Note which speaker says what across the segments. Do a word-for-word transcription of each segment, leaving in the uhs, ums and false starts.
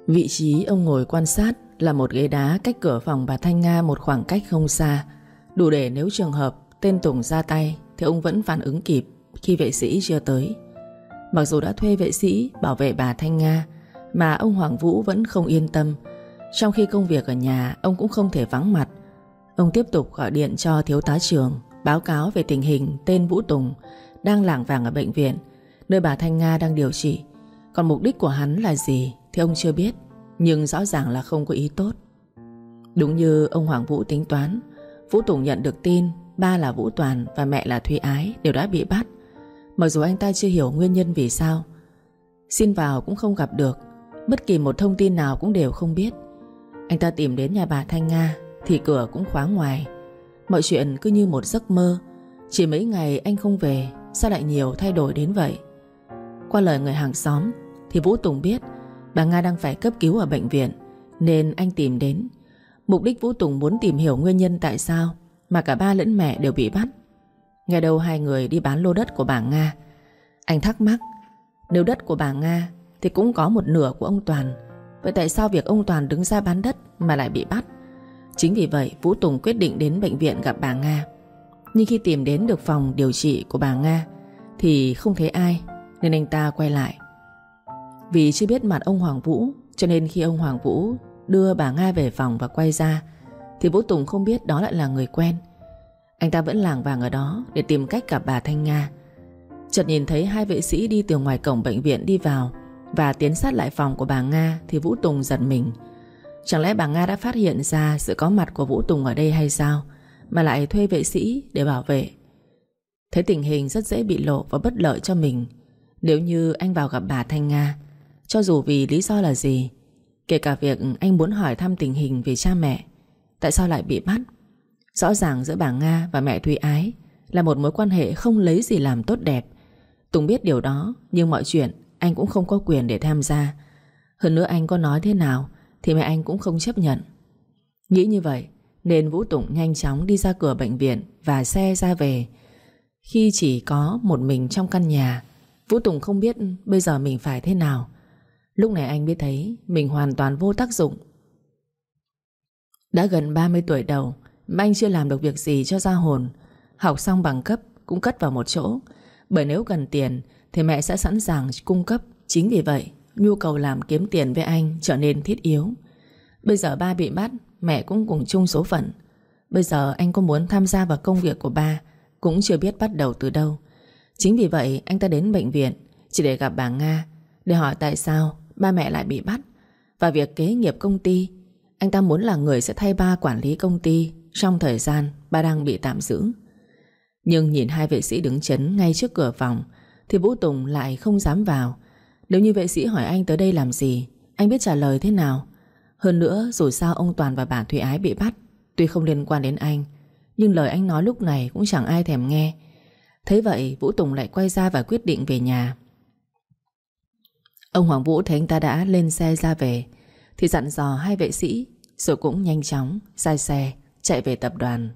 Speaker 1: Vị trí ông ngồi quan sát là một ghế đá cách cửa phòng bà Thanh Nga một khoảng cách không xa, đủ để nếu trường hợp tên Tùng ra tay thì ông vẫn phản ứng kịp khi vệ sĩ chưa tới. Mặc dù đã thuê vệ sĩ bảo vệ bà Thanh Nga, mà ông Hoàng Vũ vẫn không yên tâm. Trong khi công việc ở nhà ông cũng không thể vắng mặt, ông tiếp tục gọi điện cho thiếu tá Trường báo cáo về tình hình tên Vũ Tùng đang lảng vảng ở bệnh viện nơi bà Thanh Nga đang điều trị. Còn mục đích của hắn là gì thì ông chưa biết, nhưng rõ ràng là không có ý tốt. Đúng như ông Hoàng Vũ tính toán, Vũ Tùng nhận được tin ba là Vũ Toàn và mẹ là Thúy Ái đều đã bị bắt. Mặc dù anh ta chưa hiểu nguyên nhân vì sao, xin vào cũng không gặp được, bất kỳ một thông tin nào cũng đều không biết. Anh ta tìm đến nhà bà Thanh Nga thì cửa cũng khóa ngoài. Mọi chuyện cứ như một giấc mơ. Chỉ mấy ngày anh không về, sao lại nhiều thay đổi đến vậy? Qua lời người hàng xóm thì Vũ Tùng biết bà Nga đang phải cấp cứu ở bệnh viện, nên anh tìm đến. Mục đích Vũ Tùng muốn tìm hiểu nguyên nhân tại sao mà cả ba lẫn mẹ đều bị bắt. Nghe đâu hai người đi bán lô đất của bà Nga. Anh thắc mắc, nếu đất của bà Nga thì cũng có một nửa của ông Toàn, vậy tại sao việc ông Toàn đứng ra bán đất mà lại bị bắt? Chính vì vậy Vũ Tùng quyết định đến bệnh viện gặp bà Nga. Nhưng khi tìm đến được phòng điều trị của bà Nga thì không thấy ai, nên anh ta quay lại. Vì chưa biết mặt ông Hoàng Vũ, cho nên khi ông Hoàng Vũ đưa bà Nga về phòng và quay ra thì Vũ Tùng không biết đó lại là người quen. Anh ta vẫn lảng vảng ở đó để tìm cách gặp bà Thanh Nga. Chợt nhìn thấy hai vệ sĩ đi từ ngoài cổng bệnh viện đi vào và tiến sát lại phòng của bà Nga thì Vũ Tùng giật mình. Chẳng lẽ bà Nga đã phát hiện ra sự có mặt của Vũ Tùng ở đây hay sao, mà lại thuê vệ sĩ để bảo vệ? Thấy tình hình rất dễ bị lộ và bất lợi cho mình nếu như anh vào gặp bà Thanh Nga, cho dù vì lý do là gì. Kể cả việc anh muốn hỏi thăm tình hình về cha mẹ, tại sao lại bị bắt. Rõ ràng giữa bà Nga và mẹ Thúy Ái là một mối quan hệ không lấy gì làm tốt đẹp. Tùng biết điều đó, nhưng mọi chuyện anh cũng không có quyền để tham gia. Hơn nữa anh có nói thế nào thì mẹ anh cũng không chấp nhận. Nghĩ như vậy nên Vũ Tùng nhanh chóng đi ra cửa bệnh viện và xe ra về. Khi chỉ có một mình trong căn nhà, Vũ Tùng không biết bây giờ mình phải thế nào. Lúc này anh biết thấy mình hoàn toàn vô tác dụng. Đã gần ba mươi tuổi đầu mà anh chưa làm được việc gì cho ra hồn. Học xong bằng cấp cũng cất vào một chỗ, bởi nếu cần tiền thì mẹ sẽ sẵn sàng cung cấp. Chính vì vậy nhu cầu làm kiếm tiền với anh trở nên thiết yếu. Bây giờ ba bị bắt, mẹ cũng cùng chung số phận. Bây giờ anh có muốn tham gia vào công việc của ba cũng chưa biết bắt đầu từ đâu. Chính vì vậy anh ta đến bệnh viện chỉ để gặp bà Nga, để hỏi tại sao ba mẹ lại bị bắt. Và việc kế nghiệp công ty, anh ta muốn là người sẽ thay ba quản lý công ty trong thời gian ba đang bị tạm giữ. Nhưng nhìn hai vệ sĩ đứng chấn ngay trước cửa phòng thì Vũ Tùng lại không dám vào. Nếu như vệ sĩ hỏi anh tới đây làm gì, anh biết trả lời thế nào? Hơn nữa dù sao ông Toàn và bà Thúy Ái bị bắt tuy không liên quan đến anh, nhưng lời anh nói lúc này cũng chẳng ai thèm nghe. Thế vậy Vũ Tùng lại quay ra và quyết định về nhà. Ông Hoàng Vũ thấy anh ta đã lên xe ra về thì dặn dò hai vệ sĩ, rồi cũng nhanh chóng sai xe chạy về tập đoàn.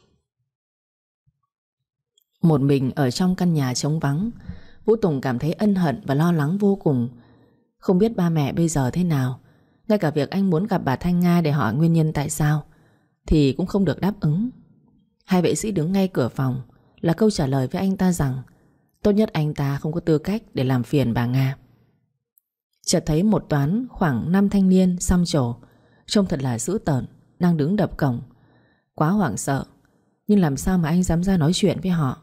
Speaker 1: Một mình ở trong căn nhà trống vắng, Vũ Tùng cảm thấy ân hận và lo lắng vô cùng. Không biết ba mẹ bây giờ thế nào. Ngay cả việc anh muốn gặp bà Thanh Nga để hỏi nguyên nhân tại sao thì cũng không được đáp ứng. Hai vệ sĩ đứng ngay cửa phòng là câu trả lời với anh ta rằng tốt nhất anh ta không có tư cách để làm phiền bà Nga. Chợt thấy một toán khoảng năm thanh niên xăm trổ, trông thật là dữ tợn, đang đứng đập cổng. Quá hoảng sợ, nhưng làm sao mà anh dám ra nói chuyện với họ.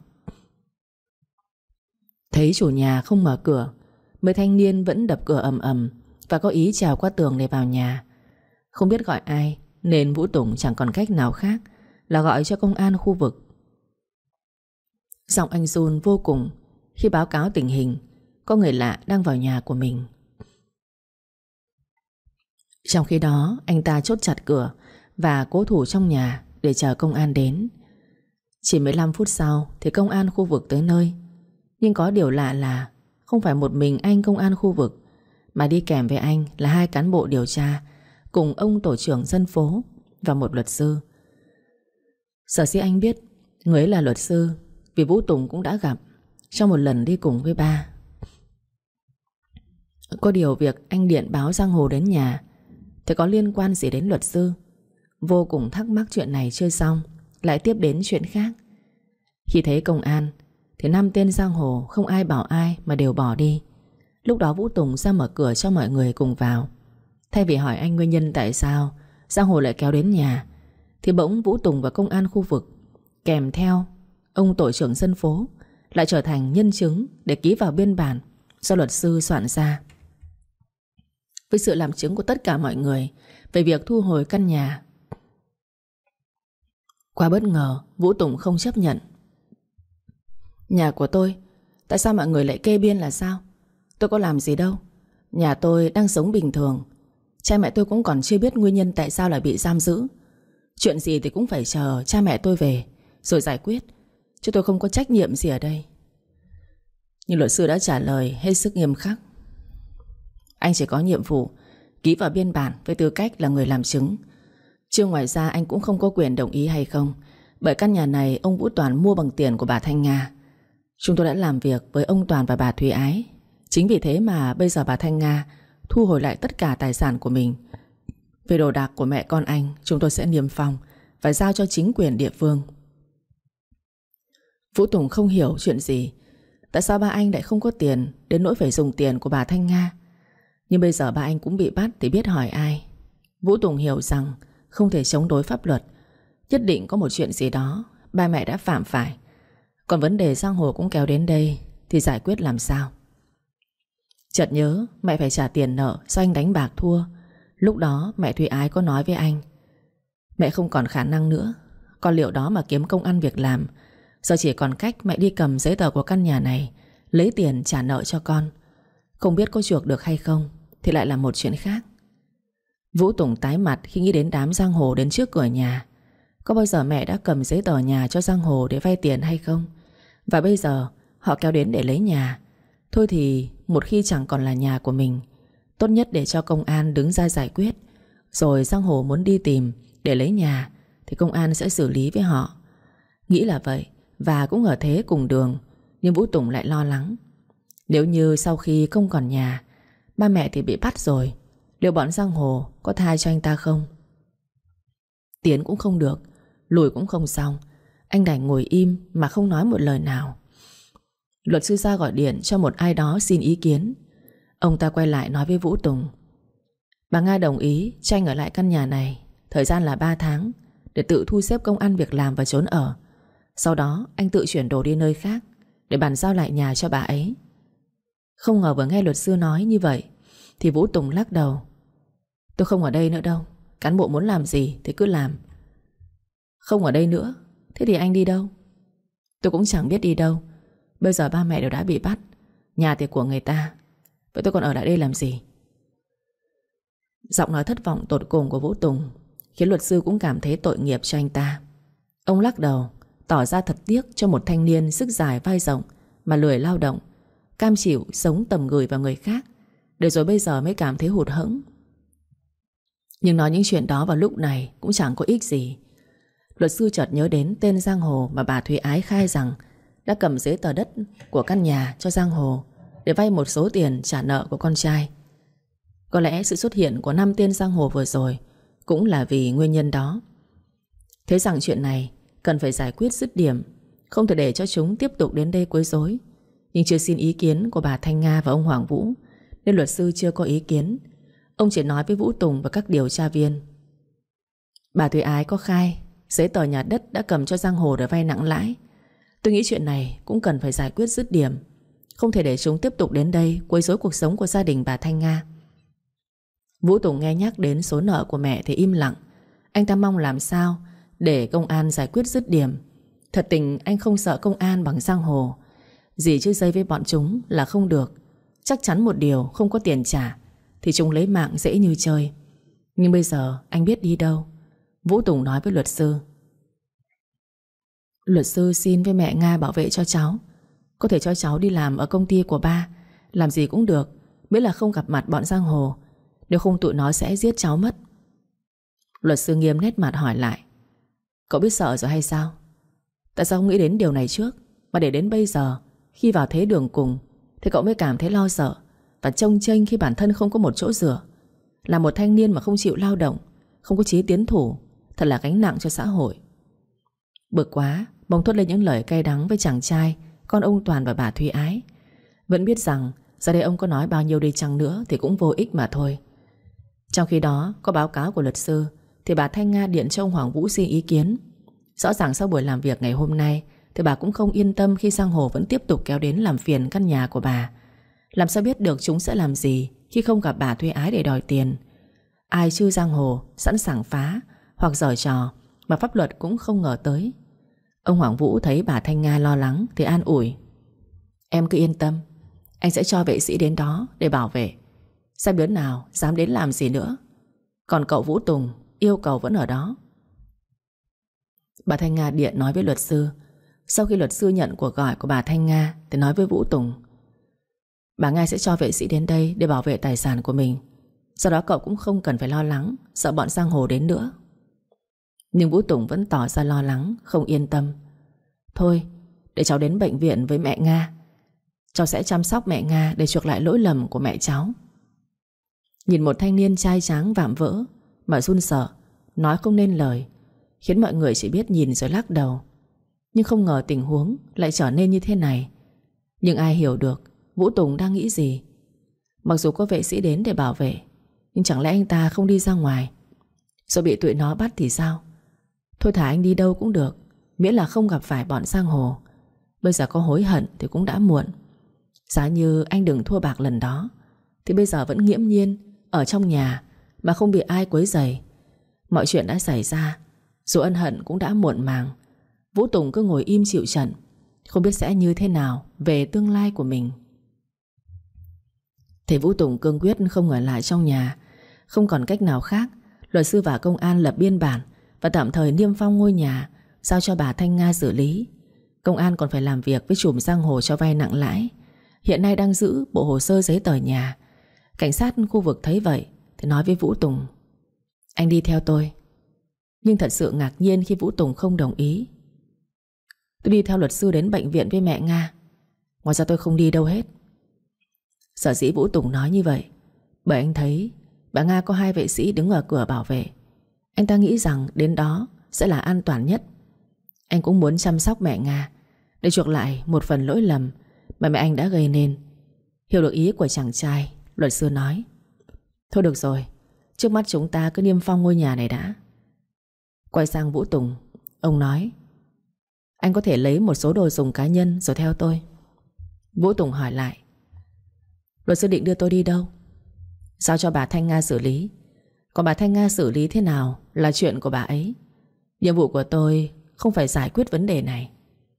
Speaker 1: Thấy chủ nhà không mở cửa, mấy thanh niên vẫn đập cửa ầm ầm và có ý trèo qua tường để vào nhà. Không biết gọi ai nên Vũ Tùng chẳng còn cách nào khác là gọi cho công an khu vực. Giọng anh run vô cùng khi báo cáo tình hình có người lạ đang vào nhà của mình. Trong khi đó anh ta chốt chặt cửa và cố thủ trong nhà để chờ công an đến. Chỉ mười lăm phút sau thì công an khu vực tới nơi. Nhưng có điều lạ là không phải một mình anh công an khu vực, mà đi kèm với anh là hai cán bộ điều tra cùng ông tổ trưởng dân phố và một luật sư. Sở dĩ anh biết người ấy là luật sư vì Vũ Tùng cũng đã gặp trong một lần đi cùng với ba. Có điều việc anh điện báo giang hồ đến nhà thì có liên quan gì đến luật sư? Vô cùng thắc mắc chuyện này chưa xong, lại tiếp đến chuyện khác. Khi thấy công an thì năm tên giang hồ không ai bảo ai mà đều bỏ đi. Lúc đó Vũ Tùng ra mở cửa cho mọi người cùng vào. Thay vì hỏi anh nguyên nhân tại sao giang hồ lại kéo đến nhà, thì bỗng Vũ Tùng và công an khu vực kèm theo ông tổ trưởng dân phố lại trở thành nhân chứng để ký vào biên bản do luật sư soạn ra, với sự làm chứng của tất cả mọi người về việc thu hồi căn nhà. Quá bất ngờ, Vũ Tùng không chấp nhận. Nhà của tôi, tại sao mọi người lại kê biên là sao? Tôi có làm gì đâu. Nhà tôi đang sống bình thường. Cha mẹ tôi cũng còn chưa biết nguyên nhân tại sao lại bị giam giữ. Chuyện gì thì cũng phải chờ cha mẹ tôi về rồi giải quyết, chứ tôi không có trách nhiệm gì ở đây. Nhưng luật sư đã trả lời hết sức nghiêm khắc. Anh chỉ có nhiệm vụ ký vào biên bản với tư cách là người làm chứng, chứ ngoài ra anh cũng không có quyền đồng ý hay không. Bởi căn nhà này ông Vũ Toàn mua bằng tiền của bà Thanh Nga. Chúng tôi đã làm việc với ông Toàn và bà Thúy Ái. Chính vì thế mà bây giờ bà Thanh Nga thu hồi lại tất cả tài sản của mình. Về đồ đạc của mẹ con anh, chúng tôi sẽ niêm phong và giao cho chính quyền địa phương. Vũ Tùng không hiểu chuyện gì. Tại sao ba anh lại không có tiền đến nỗi phải dùng tiền của bà Thanh Nga? Nhưng bây giờ ba anh cũng bị bắt thì biết hỏi ai. Vũ Tùng hiểu rằng không thể chống đối pháp luật. Nhất định có một chuyện gì đó ba mẹ đã phạm phải. Còn vấn đề giang hồ cũng kéo đến đây thì giải quyết làm sao? Chợt nhớ mẹ phải trả tiền nợ do anh đánh bạc thua. Lúc đó mẹ Thúy Ái có nói với anh, mẹ không còn khả năng nữa, còn liệu đó mà kiếm công ăn việc làm. Giờ chỉ còn cách mẹ đi cầm giấy tờ của căn nhà này, lấy tiền trả nợ cho con. Không biết có chuộc được hay không thì lại là một chuyện khác. Vũ Tùng tái mặt khi nghĩ đến đám giang hồ đến trước cửa nhà. Có bao giờ mẹ đã cầm giấy tờ nhà cho giang hồ để vay tiền hay không? Và bây giờ họ kéo đến để lấy nhà. Thôi thì một khi chẳng còn là nhà của mình, tốt nhất để cho công an đứng ra giải quyết. Rồi giang hồ muốn đi tìm để lấy nhà thì công an sẽ xử lý với họ. Nghĩ là vậy, và cũng ở thế cùng đường. Nhưng Vũ Tùng lại lo lắng. Nếu như sau khi không còn nhà, ba mẹ thì bị bắt rồi, liệu bọn giang hồ có tha cho anh ta không? Tiến cũng không được, lùi cũng không xong. Anh đành ngồi im mà không nói một lời nào. Luật sư ra gọi điện cho một ai đó xin ý kiến. Ông ta quay lại nói với Vũ Tùng, bà Nga đồng ý cho anh ở lại căn nhà này, thời gian là ba tháng, để tự thu xếp công ăn việc làm và trốn ở. Sau đó anh tự chuyển đồ đi nơi khác để bàn giao lại nhà cho bà ấy. Không ngờ vừa nghe luật sư nói như vậy thì Vũ Tùng lắc đầu. Tôi không ở đây nữa đâu. Cán bộ muốn làm gì thì cứ làm. Không ở đây nữa, thế thì anh đi đâu? Tôi cũng chẳng biết đi đâu. Bây giờ ba mẹ đều đã bị bắt, nhà thì của người ta, vậy tôi còn ở lại đây làm gì? Giọng nói thất vọng tột cùng của Vũ Tùng khiến luật sư cũng cảm thấy tội nghiệp cho anh ta. Ông lắc đầu, tỏ ra thật tiếc cho một thanh niên sức dài vai rộng mà lười lao động, cam chịu sống tầm gửi vào người khác, để rồi bây giờ mới cảm thấy hụt hẫng. Nhưng nói những chuyện đó vào lúc này cũng chẳng có ích gì. Luật sư chợt nhớ đến tên giang hồ mà bà Thúy Ái khai rằng đã cầm giấy tờ đất của căn nhà cho giang hồ để vay một số tiền trả nợ của con trai. Có lẽ sự xuất hiện của năm tên giang hồ vừa rồi cũng là vì nguyên nhân đó. Thế rằng chuyện này cần phải giải quyết dứt điểm, không thể để cho chúng tiếp tục đến đây quấy rối. Nhưng chưa xin ý kiến của bà Thanh Nga và ông Hoàng Vũ, nên luật sư chưa có ý kiến. Ông chỉ nói với Vũ Tùng và các điều tra viên. Bà Thúy Ái có khai giấy tờ nhà đất đã cầm cho giang hồ để vay nặng lãi. Tôi nghĩ chuyện này cũng cần phải giải quyết dứt điểm, không thể để chúng tiếp tục đến đây quấy rối cuộc sống của gia đình bà Thanh Nga. Vũ Tùng nghe nhắc đến số nợ của mẹ thì im lặng. Anh ta mong làm sao để công an giải quyết dứt điểm. Thật tình anh không sợ công an bằng giang hồ. Gì chứ dây với bọn chúng là không được. Chắc chắn một điều, không có tiền trả thì chúng lấy mạng dễ như chơi. Nhưng bây giờ anh biết đi đâu? Vũ Tùng nói với luật sư. Luật sư xin với mẹ Nga bảo vệ cho cháu. Có thể cho cháu đi làm ở công ty của ba, làm gì cũng được, miễn là không gặp mặt bọn giang hồ. Nếu không tụi nó sẽ giết cháu mất. Luật sư nghiêm nét mặt hỏi lại. Cậu biết sợ rồi hay sao? Tại sao không nghĩ đến điều này trước, mà để đến bây giờ, khi vào thế đường cùng, thì cậu mới cảm thấy lo sợ và chông chênh khi bản thân không có một chỗ dựa. Là một thanh niên mà không chịu lao động, không có chí tiến thủ, thật là gánh nặng cho xã hội. Bực quá, bỗng thốt lên những lời cay đắng với chàng trai, con ông Toàn và bà Thúy Ái. Vẫn biết rằng giờ đây ông có nói bao nhiêu đi chăng nữa thì cũng vô ích mà thôi. Trong khi đó có báo cáo của luật sư thì bà Thanh Nga điện cho ông Hoàng Vũ xin ý kiến. Rõ ràng sau buổi làm việc ngày hôm nay thì bà cũng không yên tâm khi giang hồ vẫn tiếp tục kéo đến làm phiền căn nhà của bà. Làm sao biết được chúng sẽ làm gì khi không gặp bà Thúy Ái để đòi tiền. Ai chứ giang hồ sẵn sàng phá hoặc giở trò mà pháp luật cũng không ngờ tới. Ông Hoàng Vũ thấy bà Thanh Nga lo lắng thì an ủi: Em cứ yên tâm, anh sẽ cho vệ sĩ đến đó để bảo vệ, xem đứa nào dám đến làm gì nữa. Còn cậu Vũ Tùng, yêu cầu vẫn ở đó. Bà Thanh Nga điện nói với luật sư. Sau khi luật sư nhận cuộc gọi của bà Thanh Nga thì nói với Vũ Tùng: Bà Nga sẽ cho vệ sĩ đến đây để bảo vệ tài sản của mình. Sau đó cậu cũng không cần phải lo lắng, sợ bọn giang hồ đến nữa. Nhưng Vũ Tùng vẫn tỏ ra lo lắng, không yên tâm. Thôi, để cháu đến bệnh viện với mẹ Nga. Cháu sẽ chăm sóc mẹ Nga để chuộc lại lỗi lầm của mẹ cháu. Nhìn một thanh niên trai tráng vạm vỡ mà run sợ, nói không nên lời, khiến mọi người chỉ biết nhìn rồi lắc đầu. Nhưng không ngờ tình huống lại trở nên như thế này. Nhưng ai hiểu được Vũ Tùng đang nghĩ gì. Mặc dù có vệ sĩ đến để bảo vệ, nhưng chẳng lẽ anh ta không đi ra ngoài rồi bị tụi nó bắt thì sao? Thôi thả anh đi đâu cũng được, miễn là không gặp phải bọn giang hồ. Bây giờ có hối hận thì cũng đã muộn. Giá như anh đừng thua bạc lần đó thì bây giờ vẫn nghiễm nhiên ở trong nhà mà không bị ai quấy rầy. Mọi chuyện đã xảy ra, dù ân hận cũng đã muộn màng. Vũ Tùng cứ ngồi im chịu trận, không biết sẽ như thế nào về tương lai của mình. Thế Vũ Tùng cương quyết không ở lại trong nhà. Không còn cách nào khác, luật sư và công an lập biên bản và tạm thời niêm phong ngôi nhà, giao cho bà Thanh Nga xử lý. Công an còn phải làm việc với trùm giang hồ cho vay nặng lãi, hiện nay đang giữ bộ hồ sơ giấy tờ nhà. Cảnh sát khu vực thấy vậy thì nói với Vũ Tùng: Anh đi theo tôi. Nhưng thật sự ngạc nhiên khi Vũ Tùng không đồng ý. Tôi đi theo luật sư đến bệnh viện với mẹ Nga, ngoài ra tôi không đi đâu hết. Sở dĩ Vũ Tùng nói như vậy bởi anh thấy bà Nga có hai vệ sĩ đứng ở cửa bảo vệ. Anh ta nghĩ rằng đến đó sẽ là an toàn nhất. Anh cũng muốn chăm sóc mẹ Nga để chuộc lại một phần lỗi lầm mà mẹ anh đã gây nên. Hiểu được ý của chàng trai, luật sư nói: Thôi được rồi, trước mắt chúng ta cứ niêm phong ngôi nhà này đã. Quay sang Vũ Tùng, ông nói: Anh có thể lấy một số đồ dùng cá nhân rồi theo tôi. Vũ Tùng hỏi lại: Luật sư định đưa tôi đi đâu? Giao cho bà Thanh Nga xử lý. Còn bà Thanh Nga xử lý thế nào là chuyện của bà ấy. Nhiệm vụ của tôi không phải giải quyết vấn đề này.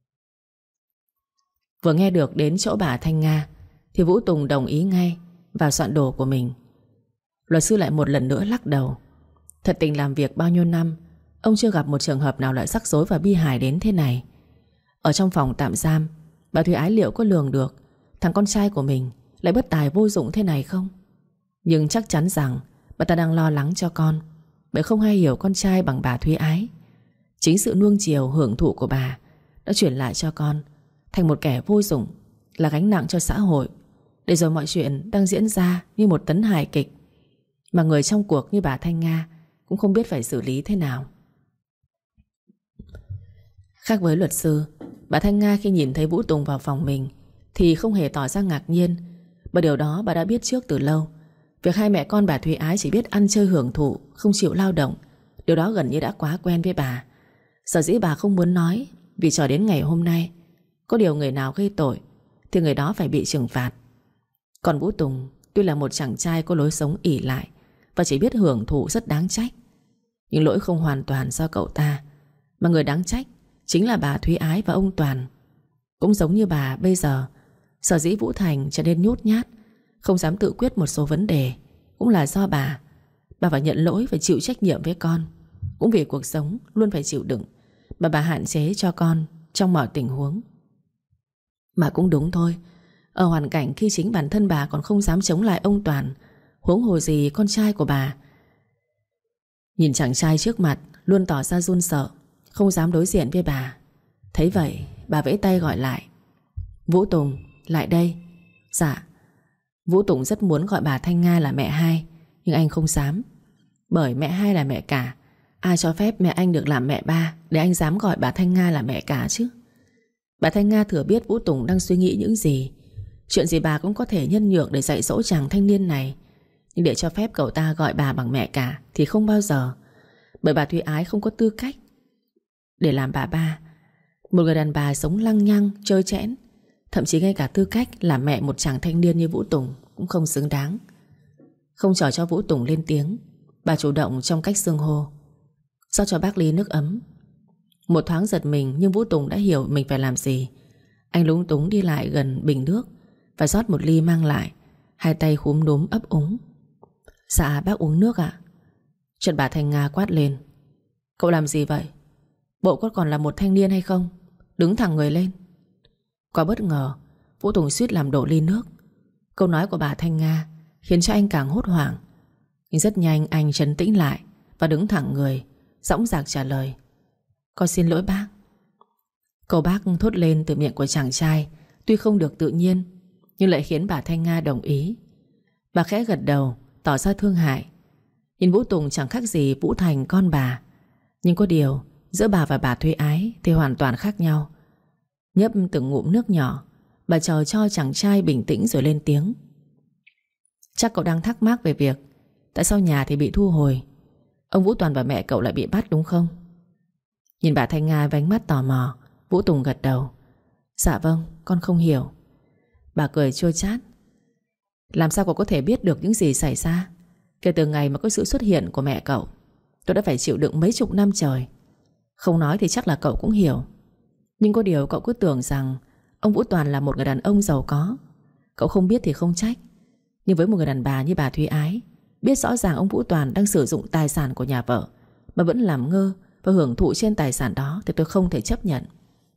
Speaker 1: Vừa nghe được đến chỗ bà Thanh Nga thì Vũ Tùng đồng ý ngay vào soạn đồ của mình. Luật sư lại một lần nữa lắc đầu. Thật tình làm việc bao nhiêu năm, ông chưa gặp một trường hợp nào lại rắc rối và bi hài đến thế này. Ở trong phòng tạm giam, bà Thúy Ái liệu có lường được thằng con trai của mình lại bất tài vô dụng thế này không? Nhưng chắc chắn rằng bà ta đang lo lắng cho con, bởi không hay hiểu con trai bằng bà Thúy Ái. Chính sự nuông chiều hưởng thụ của bà đã chuyển lại cho con thành một kẻ vô dụng, là gánh nặng cho xã hội. Để rồi mọi chuyện đang diễn ra như một tấn hài kịch, mà người trong cuộc như bà Thanh Nga cũng không biết phải xử lý thế nào. Khác với luật sư, bà Thanh Nga khi nhìn thấy Vũ Tùng vào phòng mình thì không hề tỏ ra ngạc nhiên, bởi điều đó bà đã biết trước từ lâu. Việc hai mẹ con bà Thúy Ái chỉ biết ăn chơi hưởng thụ, không chịu lao động, điều đó gần như đã quá quen với bà. Sở dĩ bà không muốn nói vì cho đến ngày hôm nay, có điều người nào gây tội thì người đó phải bị trừng phạt. Còn Vũ Tùng tuy là một chàng trai có lối sống ỷ lại và chỉ biết hưởng thụ rất đáng trách, nhưng lỗi không hoàn toàn do cậu ta, mà người đáng trách chính là bà Thúy Ái và ông Toàn. Cũng giống như bà bây giờ, sở dĩ Vũ Thành trở nên nhút nhát, không dám tự quyết một số vấn đề, cũng là do bà. Bà phải nhận lỗi và chịu trách nhiệm với con. Cũng vì cuộc sống luôn phải chịu đựng mà bà hạn chế cho con trong mọi tình huống. Mà cũng đúng thôi, ở hoàn cảnh khi chính bản thân bà còn không dám chống lại ông Toàn, huống hồ gì con trai của bà. Nhìn chàng trai trước mặt luôn tỏ ra run sợ, không dám đối diện với bà. Thấy vậy bà vẫy tay gọi lại: Vũ Tùng, lại đây. Dạ. Vũ Tùng rất muốn gọi bà Thanh Nga là mẹ hai, nhưng anh không dám. Bởi mẹ hai là mẹ cả, ai cho phép mẹ anh được làm mẹ ba để anh dám gọi bà Thanh Nga là mẹ cả chứ? Bà Thanh Nga thừa biết Vũ Tùng đang suy nghĩ những gì. Chuyện gì bà cũng có thể nhân nhượng để dạy dỗ chàng thanh niên này. Nhưng để cho phép cậu ta gọi bà bằng mẹ cả thì không bao giờ. Bởi bà Thúy Ái không có tư cách để làm bà ba. Một người đàn bà sống lăng nhăng, trơ trẽn, thậm chí ngay cả tư cách làm mẹ một chàng thanh niên như Vũ Tùng cũng không xứng đáng. Không chờ cho Vũ Tùng lên tiếng, bà chủ động trong cách xưng hô. Rót cho bác ly nước ấm. Một thoáng giật mình, nhưng Vũ Tùng đã hiểu mình phải làm gì. Anh lúng túng đi lại gần bình nước và rót một ly mang lại, hai tay khúm núm ấp úng. Dạ bác uống nước ạ. Chợt bà Thanh Nga quát lên. Cậu làm gì vậy? Bộ có còn là một thanh niên hay không? Đứng thẳng người lên. Quá bất ngờ, Vũ Tùng suýt làm đổ ly nước. Câu nói của bà Thanh Nga khiến cho anh càng hốt hoảng. Nhưng rất nhanh anh trấn tĩnh lại và đứng thẳng người, dõng dạc trả lời. Con xin lỗi bác. Câu bác thốt lên từ miệng của chàng trai tuy không được tự nhiên, nhưng lại khiến bà Thanh Nga đồng ý. Bà khẽ gật đầu, tỏ ra thương hại. Nhìn Vũ Tùng chẳng khác gì Vũ Thành con bà. Nhưng có điều giữa bà và bà Thúy Ái thì hoàn toàn khác nhau. Nhấp từng ngụm nước nhỏ, bà chờ cho chàng trai bình tĩnh rồi lên tiếng. Chắc cậu đang thắc mắc về việc tại sao nhà thì bị thu hồi, ông Vũ Toàn và mẹ cậu lại bị bắt đúng không? Nhìn bà Thanh Nga với ánh mắt tò mò, Vũ Tùng gật đầu. Dạ vâng, con không hiểu. Bà cười chua chát. Làm sao cậu có thể biết được những gì xảy ra? Kể từ ngày mà có sự xuất hiện của mẹ cậu, tôi đã phải chịu đựng mấy chục năm trời. Không nói thì chắc là cậu cũng hiểu. Nhưng có điều cậu cứ tưởng rằng ông Vũ Toàn là một người đàn ông giàu có. Cậu không biết thì không trách. Nhưng với một người đàn bà như bà Thúy Ái, biết rõ ràng ông Vũ Toàn đang sử dụng tài sản của nhà vợ mà vẫn làm ngơ và hưởng thụ trên tài sản đó thì tôi không thể chấp nhận.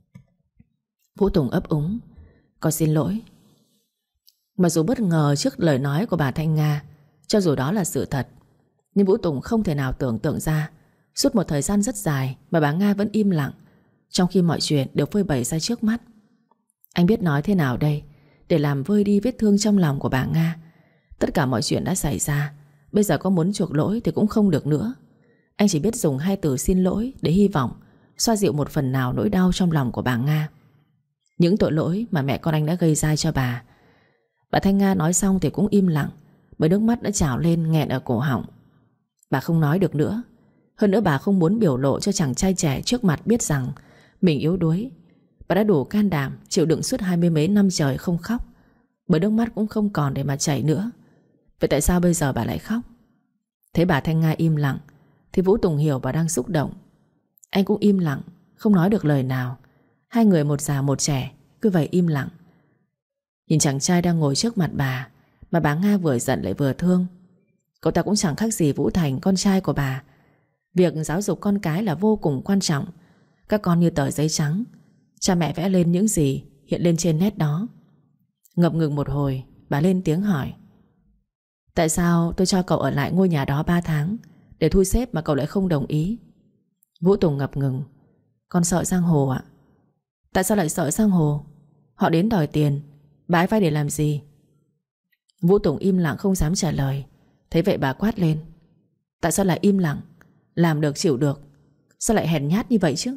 Speaker 1: Vũ Tùng ấp úng. Con xin lỗi. Mặc dù bất ngờ trước lời nói của bà Thanh Nga, cho dù đó là sự thật, nhưng Vũ Tùng không thể nào tưởng tượng ra suốt một thời gian rất dài mà bà Nga vẫn im lặng, trong khi mọi chuyện đều phơi bày ra trước mắt. Anh biết nói thế nào đây để làm vơi đi vết thương trong lòng của bà Nga. Tất cả mọi chuyện đã xảy ra, bây giờ có muốn chuộc lỗi thì cũng không được nữa. Anh chỉ biết dùng hai từ xin lỗi để hy vọng xoa dịu một phần nào nỗi đau trong lòng của bà Nga. Những tội lỗi mà mẹ con anh đã gây ra cho bà. Bà Thanh Nga nói xong thì cũng im lặng, bởi nước mắt đã trào lên nghẹn ở cổ họng. Bà không nói được nữa. Hơn nữa bà không muốn biểu lộ cho chàng trai trẻ trước mặt biết rằng mình yếu đuối. Bà đã đủ can đảm chịu đựng suốt hai mươi mấy năm trời không khóc, bởi nước mắt cũng không còn để mà chảy nữa. Vậy tại sao bây giờ bà lại khóc? Thấy bà Thanh Nga im lặng thì Vũ Tùng hiểu bà đang xúc động. Anh cũng im lặng, không nói được lời nào. Hai người một già một trẻ cứ vậy im lặng. Nhìn chàng trai đang ngồi trước mặt bà, mà bà Nga vừa giận lại vừa thương. Cậu ta cũng chẳng khác gì Vũ Thành, con trai của bà. Việc giáo dục con cái là vô cùng quan trọng. Các con như tờ giấy trắng, cha mẹ vẽ lên những gì hiện lên trên nét đó. Ngập ngừng một hồi, bà lên tiếng hỏi. Tại sao tôi cho cậu ở lại ngôi nhà đó ba tháng để thu xếp mà cậu lại không đồng ý? Vũ Tùng ngập ngừng. Con sợ giang hồ ạ. Tại sao lại sợ giang hồ? Họ đến đòi tiền, bà ấy vay để làm gì? Vũ Tùng im lặng không dám trả lời. Thế vậy bà quát lên. Tại sao lại im lặng? Làm được chịu được, sao lại hèn nhát như vậy chứ?